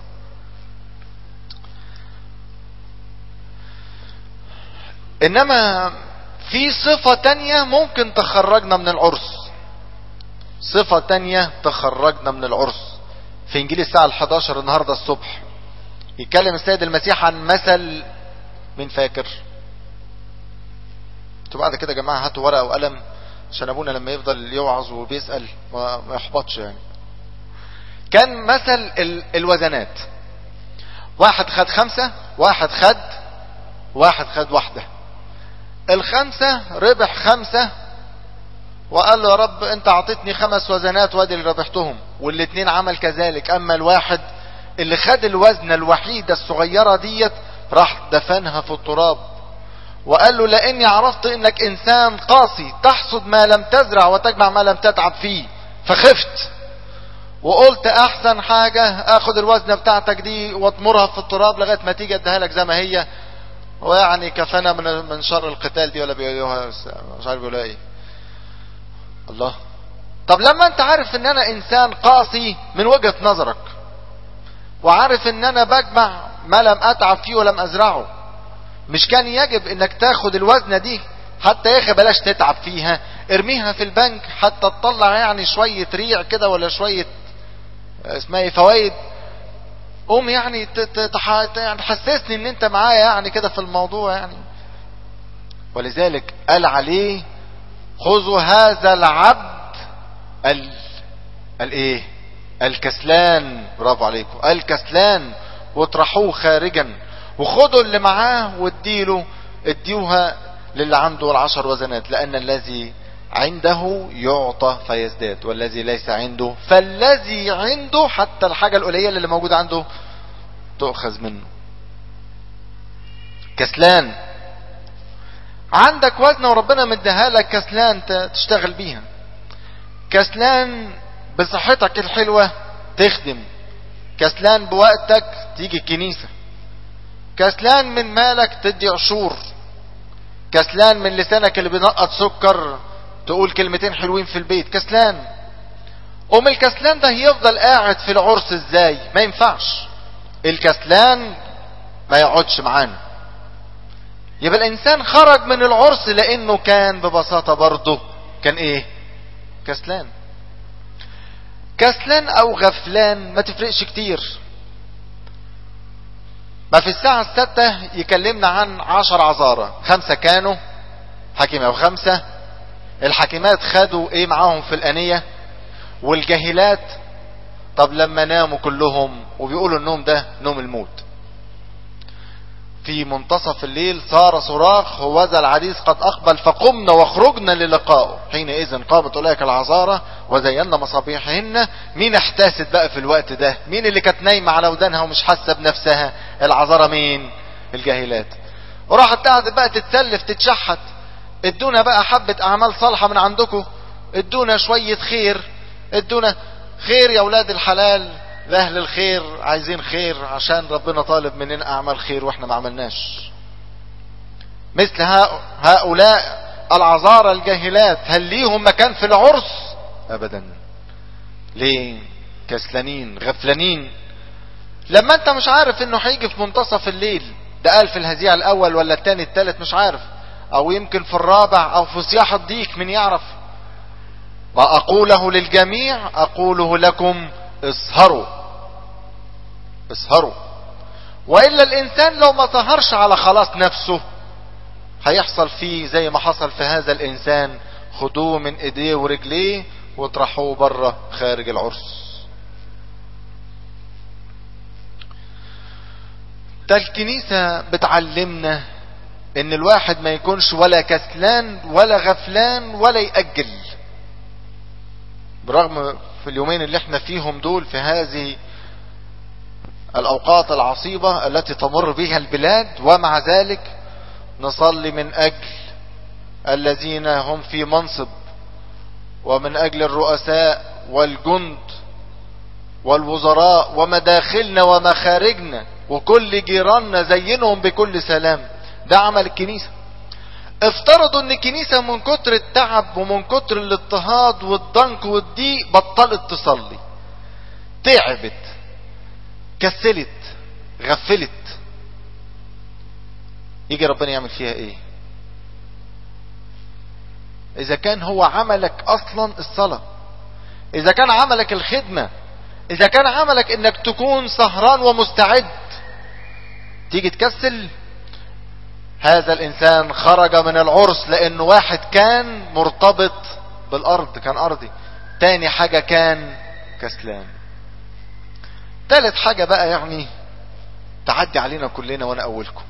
انما في صفة تانية ممكن تخرجنا من العرس. صفة تانية تخرجنا من العرس. في انجيل الساعة الحداشر النهاردة الصبح يتكلم السيد المسيح عن مثل. مين فاكر؟ انتوا بعد كده يا جماعة هاتوا ورقة وقلم عشان ابونا لما يفضل يوعظ وبيسأل ما يحبطش يعني. كان مثل ال... الوزنات. واحد خد خمسة، واحد خد واحد خد واحدة. الخمسة ربح خمسة وقال له يا رب انت اعطيتني خمس وزنات وادي اللي ربحتهم، والاتنين عمل كذلك. اما الواحد اللي خد الوزنة الوحيدة الصغيرة ديت راح دفنها في التراب، وقال له لاني عرفت انك انسان قاسي تحصد ما لم تزرع وتجمع ما لم تتعب فيه، فخفت وقلت احسن حاجة اخد الوزنة بتاعتك دي واطمرها في التراب لغاية ما تيجي اديها لك زي ما هي، ويعني كفانا من من شر القتال دي، ولا بيقولوها مش عارف بيقولوها ايه. الله. طب لما انت عارف ان انا انسان قاسي من وجهة نظرك، وعارف ان انا بجمع ما لم اتعب فيه ولم ازرعه، مش كان يجب انك تاخد الوزنة دي حتى يا اخي بلاش تتعب فيها، ارميها في البنك حتى تطلع يعني شوية ريع كده ولا شوية اسمها ايه فوائد، قوم يعني تحسسني ان انت معايا يعني كده في الموضوع يعني. ولذلك قال عليه خذوا هذا العبد ال الايه الكسلان، برافو عليكم، الكسلان، واطرحوه خارجا، وخدوا اللي معاه واديله اديوها للي عنده العشر وزنات، لان الذي عنده يعطى فيزداد، والذي ليس عنده فالذي عنده حتى الحاجة القليلة اللي موجودة عنده تؤخذ منه. كسلان. عندك وزنة وربنا مديها لك كسلان تشتغل بيها، كسلان بصحتك الحلوة تخدم، كسلان بوقتك تيجي الكنيسة، كسلان من مالك تدي عشور، كسلان من لسانك اللي بينقط سكر تقول كلمتين حلوين في البيت، كسلان. قوم الكسلان ده يفضل قاعد في العرس ازاي؟ ما ينفعش الكسلان ما يقعدش معانا. يبقى الانسان خرج من العرس لانه كان ببساطة برضه كان ايه؟ كسلان. كسلان او غفلان ما تفرقش كتير. ما في الساعة الستة يكلمنا عن عشر عذارى، خمسة كانوا حكيمة وخمسة الحكيمات خدوا ايه معاهم في الانية، والجاهلات طب لما ناموا كلهم وبيقولوا النوم ده نوم الموت. في منتصف الليل صار صراخ هوذا العريس قد اقبل فقمنا وخرجنا للقائه، حينئذ قامت اولئك العذارى وزينا مصابيحهن. مين احتاست بقى في الوقت ده؟ مين اللي كانت نايمه على ودانها ومش حاسه بنفسها؟ العذارى. مين؟ الجاهلات. وراحت قاعدة بقى تتسلف تتشحت، ادونا بقى حبة اعمال صالحة من عندكم، ادونا شوية خير، ادونا خير يا اولاد الحلال، لأهل الخير عايزين خير عشان ربنا طالب مننا اعمال خير واحنا ما عملناش. مثل هؤلاء العذارى الجاهلات هل ليهم مكان في العرس؟ ابدا. ليه؟ كسلانين غفلانين. لما انت مش عارف انه هيجي في منتصف الليل، ده قال في الهزيع الاول ولا الثاني الثالث مش عارف، او يمكن في الرابع او في صياح الضيق من يعرف. واقوله للجميع اقوله لكم اسهروا اسهروا. والا الانسان لو ما سهرش على خلاص نفسه هيحصل فيه زي ما حصل في هذا الانسان، خدوه من ايديه ورجليه وطرحوه بره خارج العرس. ده الكنيسة بتعلمنا ان الواحد ما يكونش ولا كسلان ولا غفلان ولا يأجل. برغم في اليومين اللي احنا فيهم دول في هذه الاوقات العصيبة التي تمر بها البلاد، ومع ذلك نصلي من اجل الذين هم في منصب، ومن اجل الرؤساء والجند والوزراء ومداخلنا ومخارجنا وكل جيراننا زينهم بكل سلام. ده عمل الكنيسة. افترضوا ان الكنيسة من كتر التعب ومن كتر الاضطهاد والضنك والضيق بطلت تصلي، تعبت، كسلت، غفلت، يجي ربنا يعمل فيها ايه؟ اذا كان هو عملك اصلا الصلاة، اذا كان عملك الخدمة، اذا كان عملك انك تكون سهران ومستعد، تيجي تكسل. هذا الانسان خرج من العرس لانه واحد كان مرتبط بالارض، كان ارضي. تاني حاجة كان كسلان. تالت حاجة بقى يعني تعدي علينا كلنا وانا اولكم.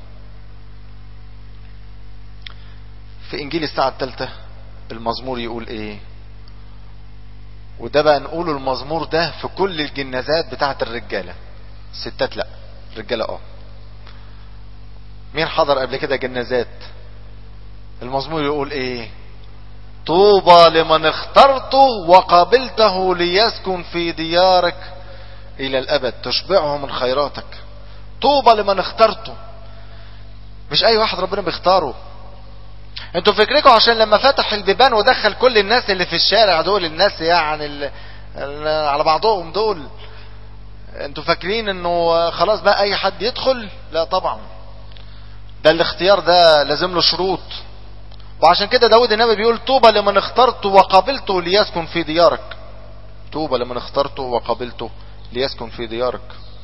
في انجيل الساعة الثالثة المزمور يقول ايه؟ وده بقى نقوله المزمور ده في كل الجنازات بتاعت الرجالة، الستات لا، الرجالة اه. مين حضر قبل كده جنازات؟ المزمور يقول ايه؟ طوبى لمن اخترته وقابلته ليسكن في ديارك الى الابد تشبعه من خيراتك. طوبى لمن اخترته. مش اي واحد ربنا بيختاره. انتوا فكركم عشان لما فتح البيبان ودخل كل الناس اللي في الشارع دول، الناس يعني ال... ال... على بعضهم دول، انتوا فاكرين انه خلاص بقى اي حد يدخل؟ لا طبعا، ده الاختيار ده لازم له شروط. وعشان كده داود النبي بيقول طوبى لمن اخترته وقابلته ليسكن في ديارك. طوبى لمن اخترته وقابلته ليسكن في ديارك.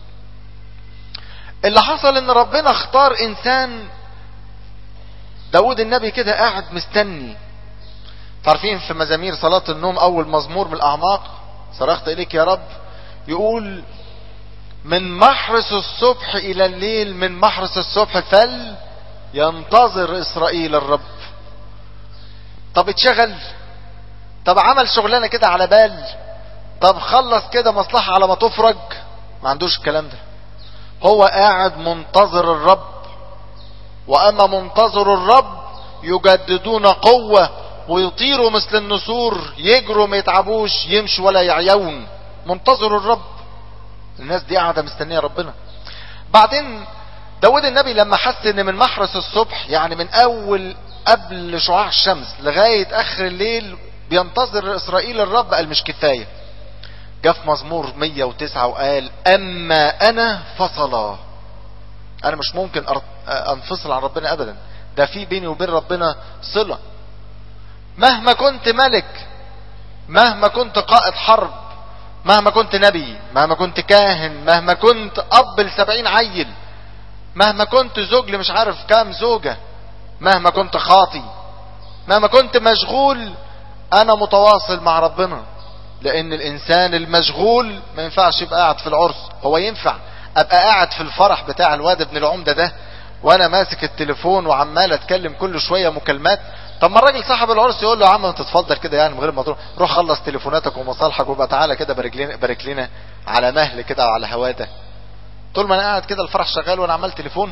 اللي حصل ان ربنا اختار انسان، داود النبي كده قاعد مستني. تعرفين في مزامير صلاة النوم اول مزمور من الاعماق، صرخت اليك يا رب، يقول من محرس الصبح الى الليل، من محرس الصبح فل ينتظر اسرائيل الرب. طب اتشغل، طب عمل شغلانة كده على بال، طب خلص كده مصلحة على ما تفرج، ما عندوش الكلام ده. هو قاعد منتظر الرب. واما منتظر الرب يجددون قوة ويطيروا مثل النسور، يجروا ما يتعبوش، يمشوا ولا يعيون، منتظروا الرب. الناس دي قاعدة مستنية ربنا. بعدين داود النبي لما حس ان من محرس الصبح، يعني من اول قبل شعاع الشمس لغاية اخر الليل بينتظر اسرائيل الرب، قال مش كفاية. جاء في مزمور مية وتسعة وقال اما انا فصلا، انا مش ممكن انفصل عن ربنا ابدا، ده في بيني وبين ربنا صلة. مهما كنت ملك، مهما كنت قائد حرب، مهما كنت نبي، مهما كنت كاهن، مهما كنت اب لسبعين عيل، مهما كنت زوج لمش عارف كام زوجة، مهما كنت خاطي، مهما كنت مشغول، انا متواصل مع ربنا. لان الانسان المشغول ما ينفعش يبقى قاعد في العرس. هو ينفع ابقى قاعد في الفرح بتاع الواد ابن العمدة ده وانا ماسك التليفون وعمال اتكلم كل شوية مكالمات؟ طب ما الراجل صاحب العرس يقول له يا عم تتفضل كده، يعني من غير ما تروح، روح خلص تليفوناتك ومصالحك وبقى تعالى كده بارك لنا بارك لنا على مهل كده وعلى هواده. طول ما انا قاعد كده الفرح شغال وانا عمال تليفون.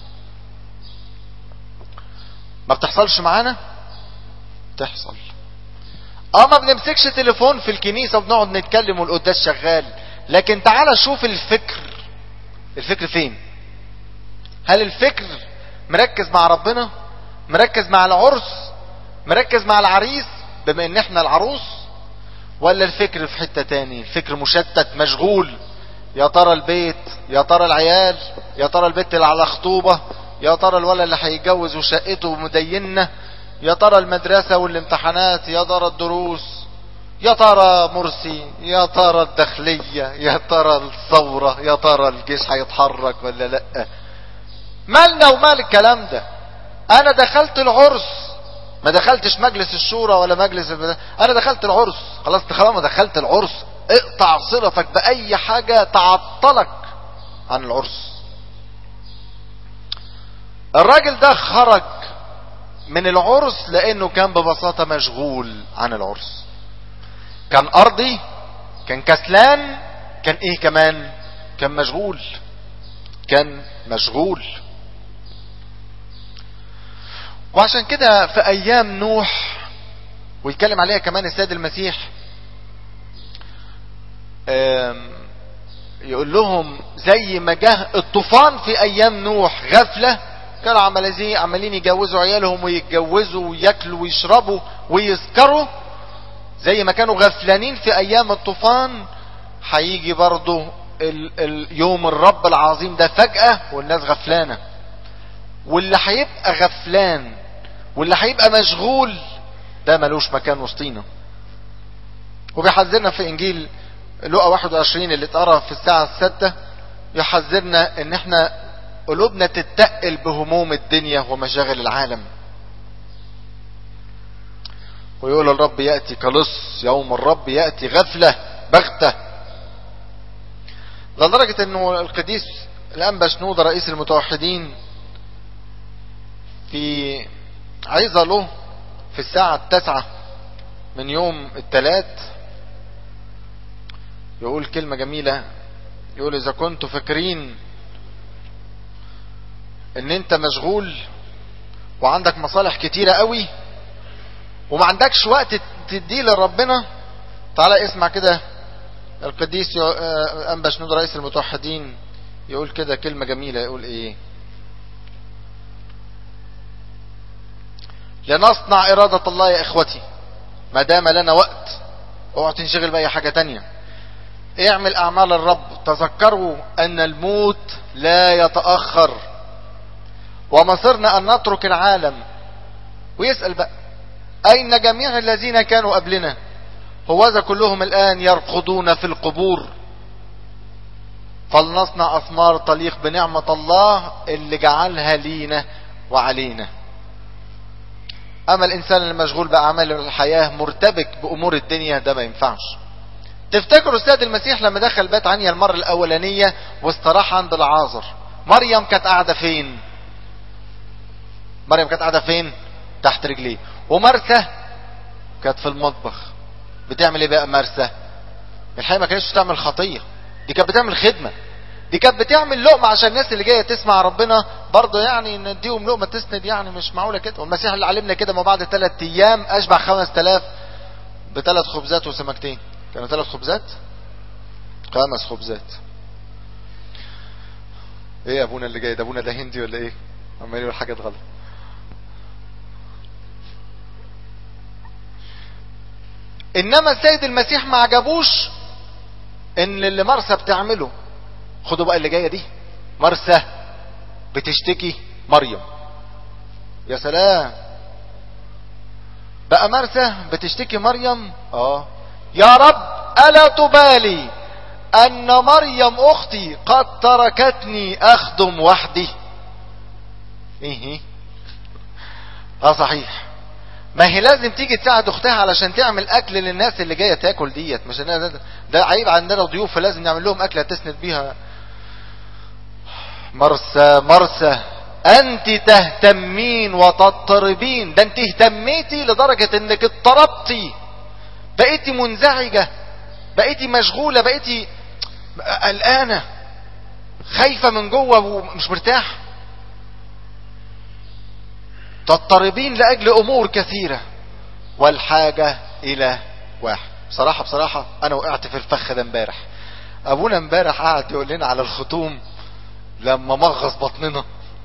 ما بتحصلش معانا؟ تحصل. اه ما بنمسكش تليفون في الكنيسة وبنقعد نتكلم والقداس شغال، لكن تعالى شوف الفكر. الفكر فين؟ هل الفكر مركز مع ربنا؟ مركز مع العرس؟ مركز مع العريس بما ان احنا العروس؟ ولا الفكر في حتة تاني؟ الفكر مشتت مشغول. يا ترى البيت، يا ترى العيال، يا ترى البيت اللي على خطوبة، يا ترى الولد اللي هيتجوز وشقته مدينة، يا ترى المدرسة والامتحانات، يا ترى الدروس، يا ترى مرسي، يا ترى الداخلية، يا ترى الثورة، يا ترى الجيش هيتحرك ولا لا. مالنا ومال الكلام ده؟ انا دخلت العرس، ما دخلتش مجلس الشورى ولا مجلس البداية. انا دخلت العرس خلاص. طالما دخلت العرس اقطع صلتك باي حاجة تعطلك عن العرس. الراجل ده خرج من العرس لانه كان ببساطة مشغول عن العرس. كان ارضي، كان كسلان، كان ايه كمان؟ كان مشغول. كان مشغول. وعشان كده في ايام نوح، ويتكلم عليها كمان السيد المسيح، يقول لهم زي ما جه الطوفان في ايام نوح غفلة، كانوا عمالين عمالين يجوزوا عيالهم ويتجوزوا وياكلوا ويشربوا ويسكروا، زي ما كانوا غفلانين في ايام الطوفان، هيجي برضو اليوم الرب العظيم ده فجأة والناس غفلانة. واللي هيبقى غفلان واللي هيبقى مشغول ده ملوش مكان وسطينا. وبيحذرنا في انجيل لوقا واحد وعشرين اللي اتقرا في الساعة السادسة، يحذرنا ان احنا قلوبنا تتقل بهموم الدنيا ومشاغل العالم. ويقول الرب يأتي كلص، يوم الرب يأتي غفلة بغتة. لدرجة انه القديس الانبا شنودة رئيس المتوحدين في عظة له في الساعة التاسعة من يوم الثلاث يقول كلمة جميلة، يقول اذا كنتوا فاكرين ان انت مشغول وعندك مصالح كتيرة قوي وما عندكش وقت تديه لربنا، تعالى اسمع كده القديس انبا شنودة رئيس المتوحدين يقول كده كلمة جميلة. يقول ايه؟ لنصنع إرادة الله يا إخوتي ما دام لنا وقت. اوعوا تنشغل بأي حاجة تانية. اعمل أعمال الرب. تذكروا أن الموت لا يتأخر، ومصيرنا أن نترك العالم. ويسأل بقى أين جميع الذين كانوا قبلنا؟ هوذا كلهم الآن يرقدون في القبور. فلنصنع أثمار تليق بنعمة الله اللي جعلها لينا وعلينا. اما الانسان المشغول باعمال الحياة مرتبك بامور الدنيا ده ما ينفعش. تفتكروا السيد المسيح لما دخل بيت عنيا المرة الاولانية واستراح عند العازر، مريم كانت قاعدة فين؟ مريم كانت قاعدة فين؟ تحت رجليه. ومرثا كانت في المطبخ بتعمل ايه بقى؟ مرثا الحقيقة ما كانتش تعمل خطية، دي كانت بتعمل خدمة. دي كانت بتعمل لقمة عشان الناس اللي جاية تسمع ربنا برضه، يعني نديهم لقمة تسند، يعني مش معقولة كده. والمسيح اللي علمنا كده، ما بعد ثلاث ايام اشبع خمس تلاف بثلاث خبزات وسمكتين. كانوا ثلاث خبزات خمس خبزات. ايه يا ابونا اللي جاي ده؟ ابونا ده هندي ولا ايه؟ عمال يقول حاجات غلط. انما السيد المسيح ما عجبوش ان اللي مرسى بتعمله. خدوا بقى اللي جايه دي، مرسى بتشتكي مريم. يا سلام بقى، مرسى بتشتكي مريم. اه يا رب الا تبالي ان مريم اختي قد تركتني اخدم وحدي. ايه اه صحيح، ما هي لازم تيجي تساعد اختها علشان تعمل اكل للناس اللي جايه تاكل ديت. مش ده, ده عيب، عندنا ضيوف فلازم نعمل لهم اكله تسند بيها. مرسى مرسى انت تهتمين وتضطربين. ده انت اهتميتي لدرجه انك اضطربتي، بقيتي منزعجه، بقيتي مشغوله، بقيتي قلقانه خايفه من جوه ومش مرتاح. تضطربين لاجل امور كثيره والحاجه الى واحد. بصراحه بصراحه انا وقعت في الفخ ده امبارح. ابونا امبارح قعد يقول لنا على الختوم لما مغص بطننا،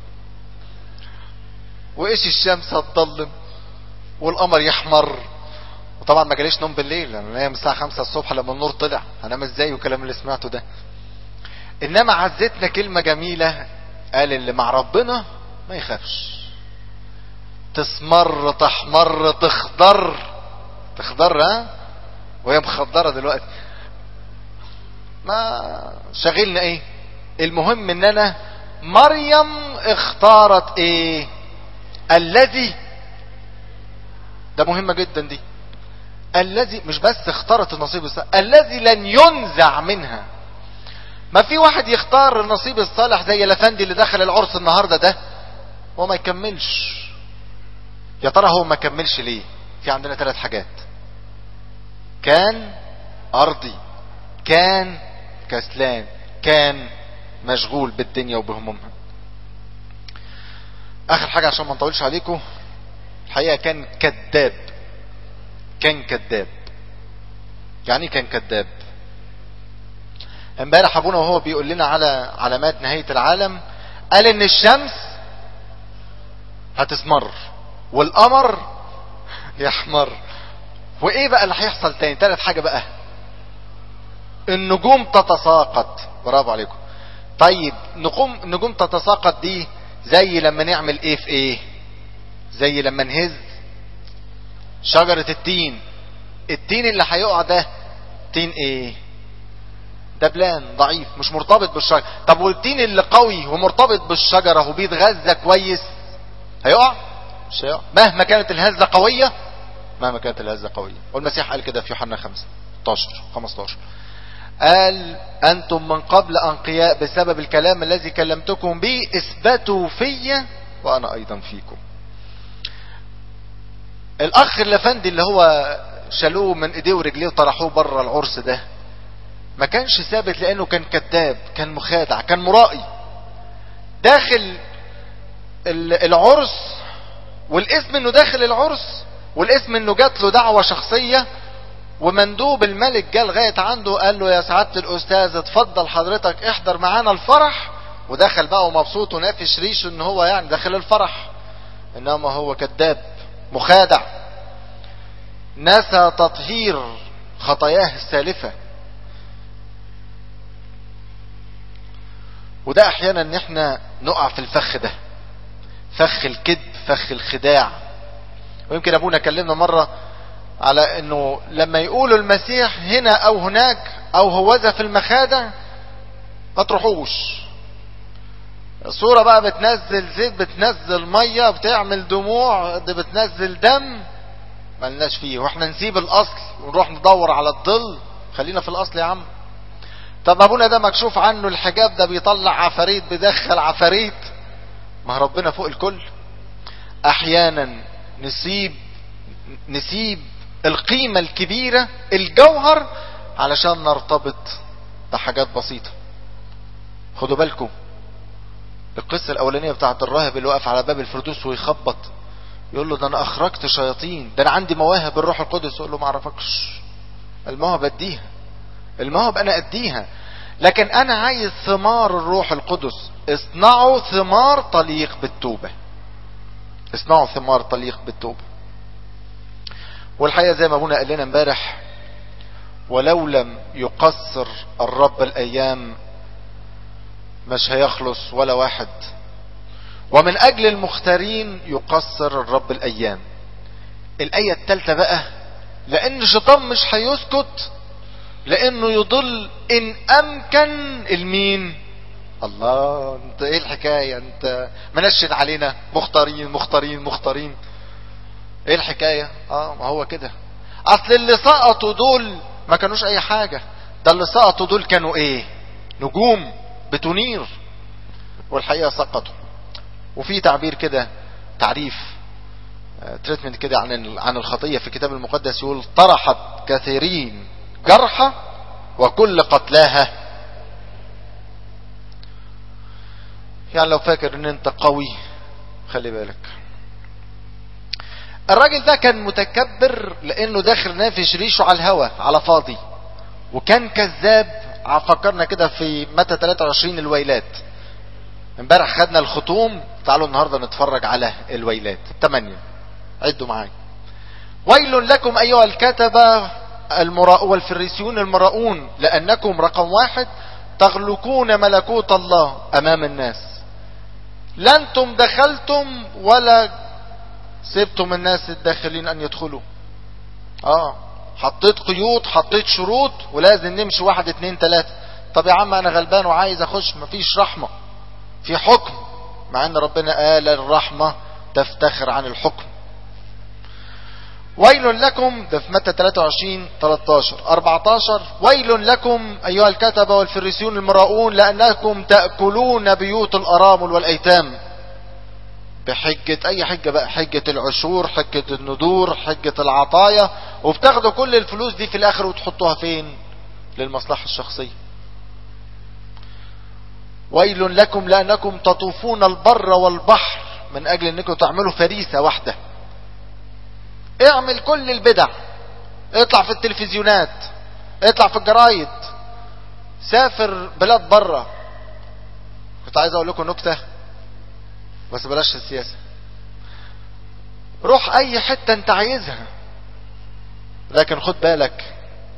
وايش الشمس هتضلم والقمر يحمر. وطبعا ما جاليش نوم بالليل، انا نايم الساعه خمسة الصبح لما النور طلع، هنام ازاي والكلام اللي سمعته ده. انما عزتنا كلمه جميله، قال اللي مع ربنا ما يخافش. تسمر تحمر تخضر تخضر ها، وهي مخضره دلوقتي. ما شغلنا ايه؟ المهم ان انا مريم اختارت ايه؟ الذي، ده مهمة جدا دي. الذي مش بس اختارت النصيب الصالح، الذي لن ينزع منها. ما في واحد يختار النصيب الصالح زي الافندي اللي دخل العرس النهاردة ده وما يكملش. يا ترى هو ما كملش ليه؟ في عندنا ثلاث حاجات: كان ارضي، كان كسلان، كان مشغول بالدنيا وبهمومها. اخر حاجة عشان ما نطولش عليكم، الحقيقة كان كذاب. كان كذاب. يعني كان كذاب. امبارح ابونا وهو بيقول لنا على علامات نهاية العالم، قال ان الشمس هتسمر والقمر يحمر. وايه بقى اللي هيحصل تاني؟ ثالث حاجة بقى، النجوم تتساقط. برافو عليكم. طيب نجوم نجوم تتساقط دي زي لما نعمل ايه في ايه؟ زي لما نهز شجرة التين. التين اللي هيقع ده تين ايه؟ دبلان ضعيف مش مرتبط بالشجرة. طب والتين اللي قوي ومرتبط بالشجرة وبيتغذى كويس هيقع؟ مش هيقع مهما كانت الهزة قوية. مهما كانت الهزة قوية. والمسيح قال كده في يوحنا خمستاشر. قال انتم من قبل انقياء بسبب الكلام الذي كلمتكم به، اثبتوا في وانا ايضا فيكم. الاخ الافندي اللي هو شالوه من ايديه ورجليه وطرحوه بره العرس ده ما كانش ثابت، لانه كان كذاب، كان مخادع، كان مرائي. داخل العرس والاسم انه داخل العرس، والاسم انه جات له دعوة شخصية، ومندوب الملك جه لغايه عنده قال له يا سعاده الاستاذ اتفضل حضرتك احضر معانا الفرح. ودخل بقى ومبسوط ونافش ريشه ان هو يعني داخل الفرح. انما هو كذاب مخادع، نسى تطهير خطاياه السالفه. وده احيانا ان احنا نقع في الفخ ده، فخ الكذب، فخ الخداع. ويمكن ابونا كلمنا مره على انه لما يقولوا المسيح هنا او هناك او هوذا في المخادع ما تروحوش. الصورة بقى بتنزل زيت، بتنزل مية، بتعمل دموع، دي بتنزل دم، ملناش فيه. واحنا نسيب الاصل ونروح ندور على الظل. خلينا في الاصل يا عم. طب ابونا ده مكشوف عنه الحجاب، ده بيطلع عفاريت، بيدخل عفاريت. ما ربنا فوق الكل. احيانا نسيب نسيب القيمة الكبيرة الجوهر علشان نرتبط بحاجات بسيطة. خدوا بالكم القصة الاولانية بتاعت الراهب اللي وقف على باب الفردوس ويخبط، يقول له ده انا اخرجت شياطين، ده انا عندي مواهب الروح القدس. يقول له ما اعرفكش، المواهب اديها، المواهب انا اديها، لكن انا عايز ثمار الروح القدس. اصنعوا ثمار تليق بالتوبة، اصنعوا ثمار تليق بالتوبة. والحقيقة زي ما ابونا قال لنا امبارح، ولو لم يقصر الرب الايام مش هيخلص ولا واحد، ومن اجل المختارين يقصر الرب الايام. الاية الثالثة بقى، لان الشيطان مش هيسكت، لانه يضل ان امكن المين؟ الله. انت ايه الحكاية؟ انت منشن علينا مختارين مختارين مختارين، ايه الحكاية؟ اه ما هو كده. اصل اللي سقطوا دول ما كانوش اي حاجة، ده اللي سقطوا دول كانوا ايه؟ نجوم بتنير، والحقيقة سقطوا. وفي تعبير كده، تعريف تريتمنت كده عن عن الخطية في الكتاب المقدس، يقول طرحت كثيرين جرحى وكل قتلاها. يعني لو فاكر ان انت قوي خلي بالك. الراجل ده كان متكبر لانه داخل نافش ريشه على الهوا على فاضي، وكان كذاب. فكرنا كده في متى ثلاثة وعشرين الويلات، امبارح خدنا الختوم، تعالوا النهاردة نتفرج على الويلات ثمانية. عدوا معايا. ويل لكم ايها الكتبة المراء والفريسيون المراؤون، لانكم رقم واحد تغلقون ملكوت الله امام الناس. لا انتم دخلتم ولا سبتم الناس الداخلين ان يدخلوا. اه حطيت قيود، حطيت شروط، ولازم نمشي واحد اتنين تلاتة. طب يا عم انا غلبان وعايز اخش، مفيش رحمة، في حكم، مع ان ربنا قال الرحمة تفتخر عن الحكم. ويل لكم، ده في متى ثلاثة وعشرين ثلاثة عشر أربعة عشر، ويل لكم ايها الكتبة والفريسيون المراؤون، لانكم تأكلون بيوت الارامل والايتام. بحجة اي حجة بقى، حجة العشور، حجة الندور، حجة العطايا، وبتاخدوا كل الفلوس دي في الاخر وتحطوها فين؟ للمصلحة الشخصية. ويل لكم لانكم تطوفون البر والبحر من اجل انكم تعملوا فريسة واحدة. اعمل كل البدع، اطلع في التلفزيونات، اطلع في الجرايد، سافر بلاد برة. كنت عايز اقول لكم نكتة بس بلاش السياسة. روح اي حتة انت عايزها، لكن خد بالك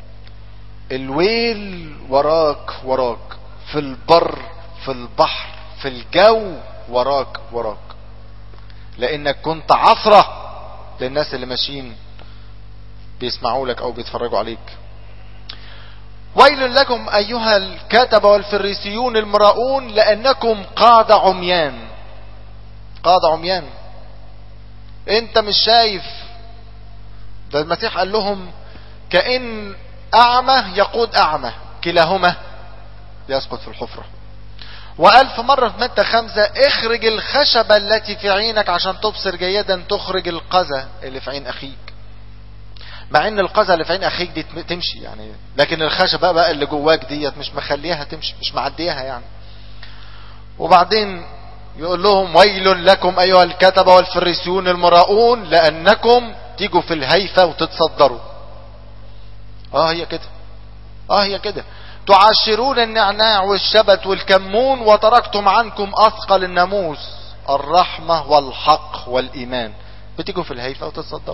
الويل وراك وراك، في البر في البحر في الجو، وراك وراك، لانك كنت عثرة للناس اللي ماشيين بيسمعوا لك او بيتفرجوا عليك. ويل لكم ايها الكتبة والفريسيون المراؤون، لانكم قادة عميان. قادة عميان، انت مش شايف. ده المسيح قال لهم كأن اعمى يقود اعمى، كلاهما يسقط في الحفرة. وقال في مرة في متى خمسة، اخرج الخشبة التي في عينك عشان تبصر جيدا تخرج القذى اللي في عين اخيك. مع ان القذى اللي في عين اخيك دي تمشي يعني، لكن الخشبة بقى اللي جواك ديت مش مخليها تمشي، مش معديها يعني. وبعدين يقول لهم ويل لكم ايها الكتبة والفريسيون المراؤون، لانكم تيجوا في الهيفة وتتصدروا. اه هي كده، اه هي كده. تعاشرون النعناع والشبت والكمون، وتركتم عنكم اثقل الناموس الرحمة والحق والايمان. بتيجوا في الهيفة وتتصدروا.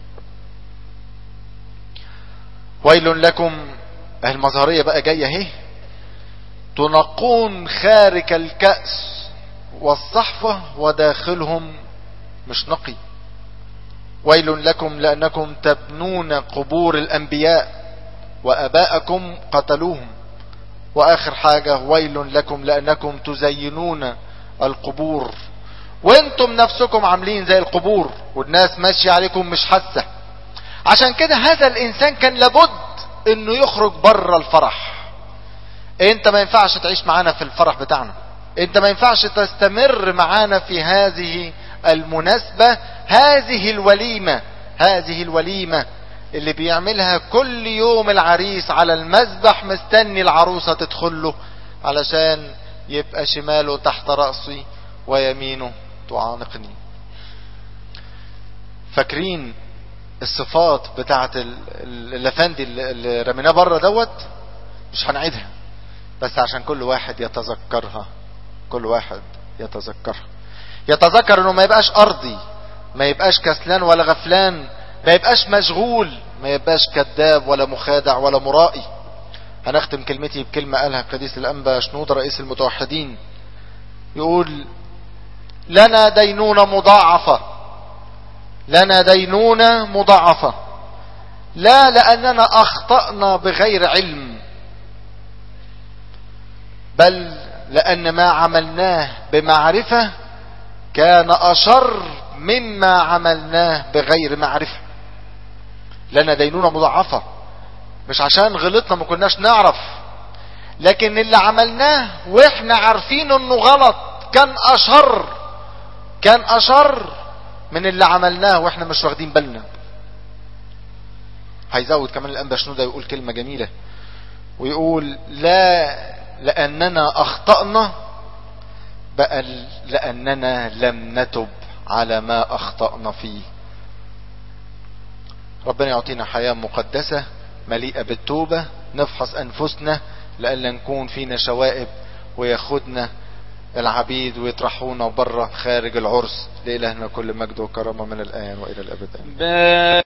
ويل لكم، المظهرية بقى جاية اهي، تنقون خارج الكأس والصحفة وداخلهم مش نقي. ويل لكم لأنكم تبنون قبور الأنبياء وأباءكم قتلوهم. وآخر حاجة ويل لكم لأنكم تزينون القبور وانتم نفسكم عاملين زي القبور، والناس ماشية عليكم مش حاسة. عشان كده هذا الإنسان كان لابد انه يخرج بره الفرح. انت ما ينفعش تعيش معانا في الفرح بتاعنا، انت ما ينفعش تستمر معانا في هذه المناسبة، هذه الوليمة، هذه الوليمة اللي بيعملها كل يوم العريس على المذبح، مستني العروسة تدخله علشان يبقى شماله تحت رأسي ويمينه تعانقني. فاكرين الصفات بتاعت الافندي اللي رميناه بره دوت؟ مش هنعيدها، بس عشان كل واحد يتذكرها، كل واحد يتذكرها، يتذكر انه ما يبقاش ارضي، ما يبقاش كسلان ولا غفلان، ما يبقاش مشغول، ما يبقاش كذاب ولا مخادع ولا مرائي. هنختم كلمتي بكلمة قالها القديس الأنبا شنودة رئيس المتوحدين، يقول: لنا دينونة مضاعفة، لنا دينونة مضاعفة، لا لأننا أخطأنا بغير علم، بل لأن ما عملناه بمعرفة كان أشر مما عملناه بغير معرفة. لنا دينونة مضاعفة، مش عشان غلطنا ما كناش نعرف، لكن اللي عملناه واحنا عارفين انه غلط كان أشر، كان أشر من اللي عملناه واحنا مش واخدين بالنا. هيزود كمان الأنبا شنودة يقول كلمة جميلة ويقول: لا لأننا أخطأنا، بل لأننا لم نتب على ما أخطأنا فيه. ربنا يعطينا حياة مقدسة مليئة بالتوبة، نفحص أنفسنا لألا نكون فينا شوائب وياخدنا العبيد ويطرحونا بره خارج العرس. لإلهنا كل مجد وكرامة من الآن وإلى الأبد.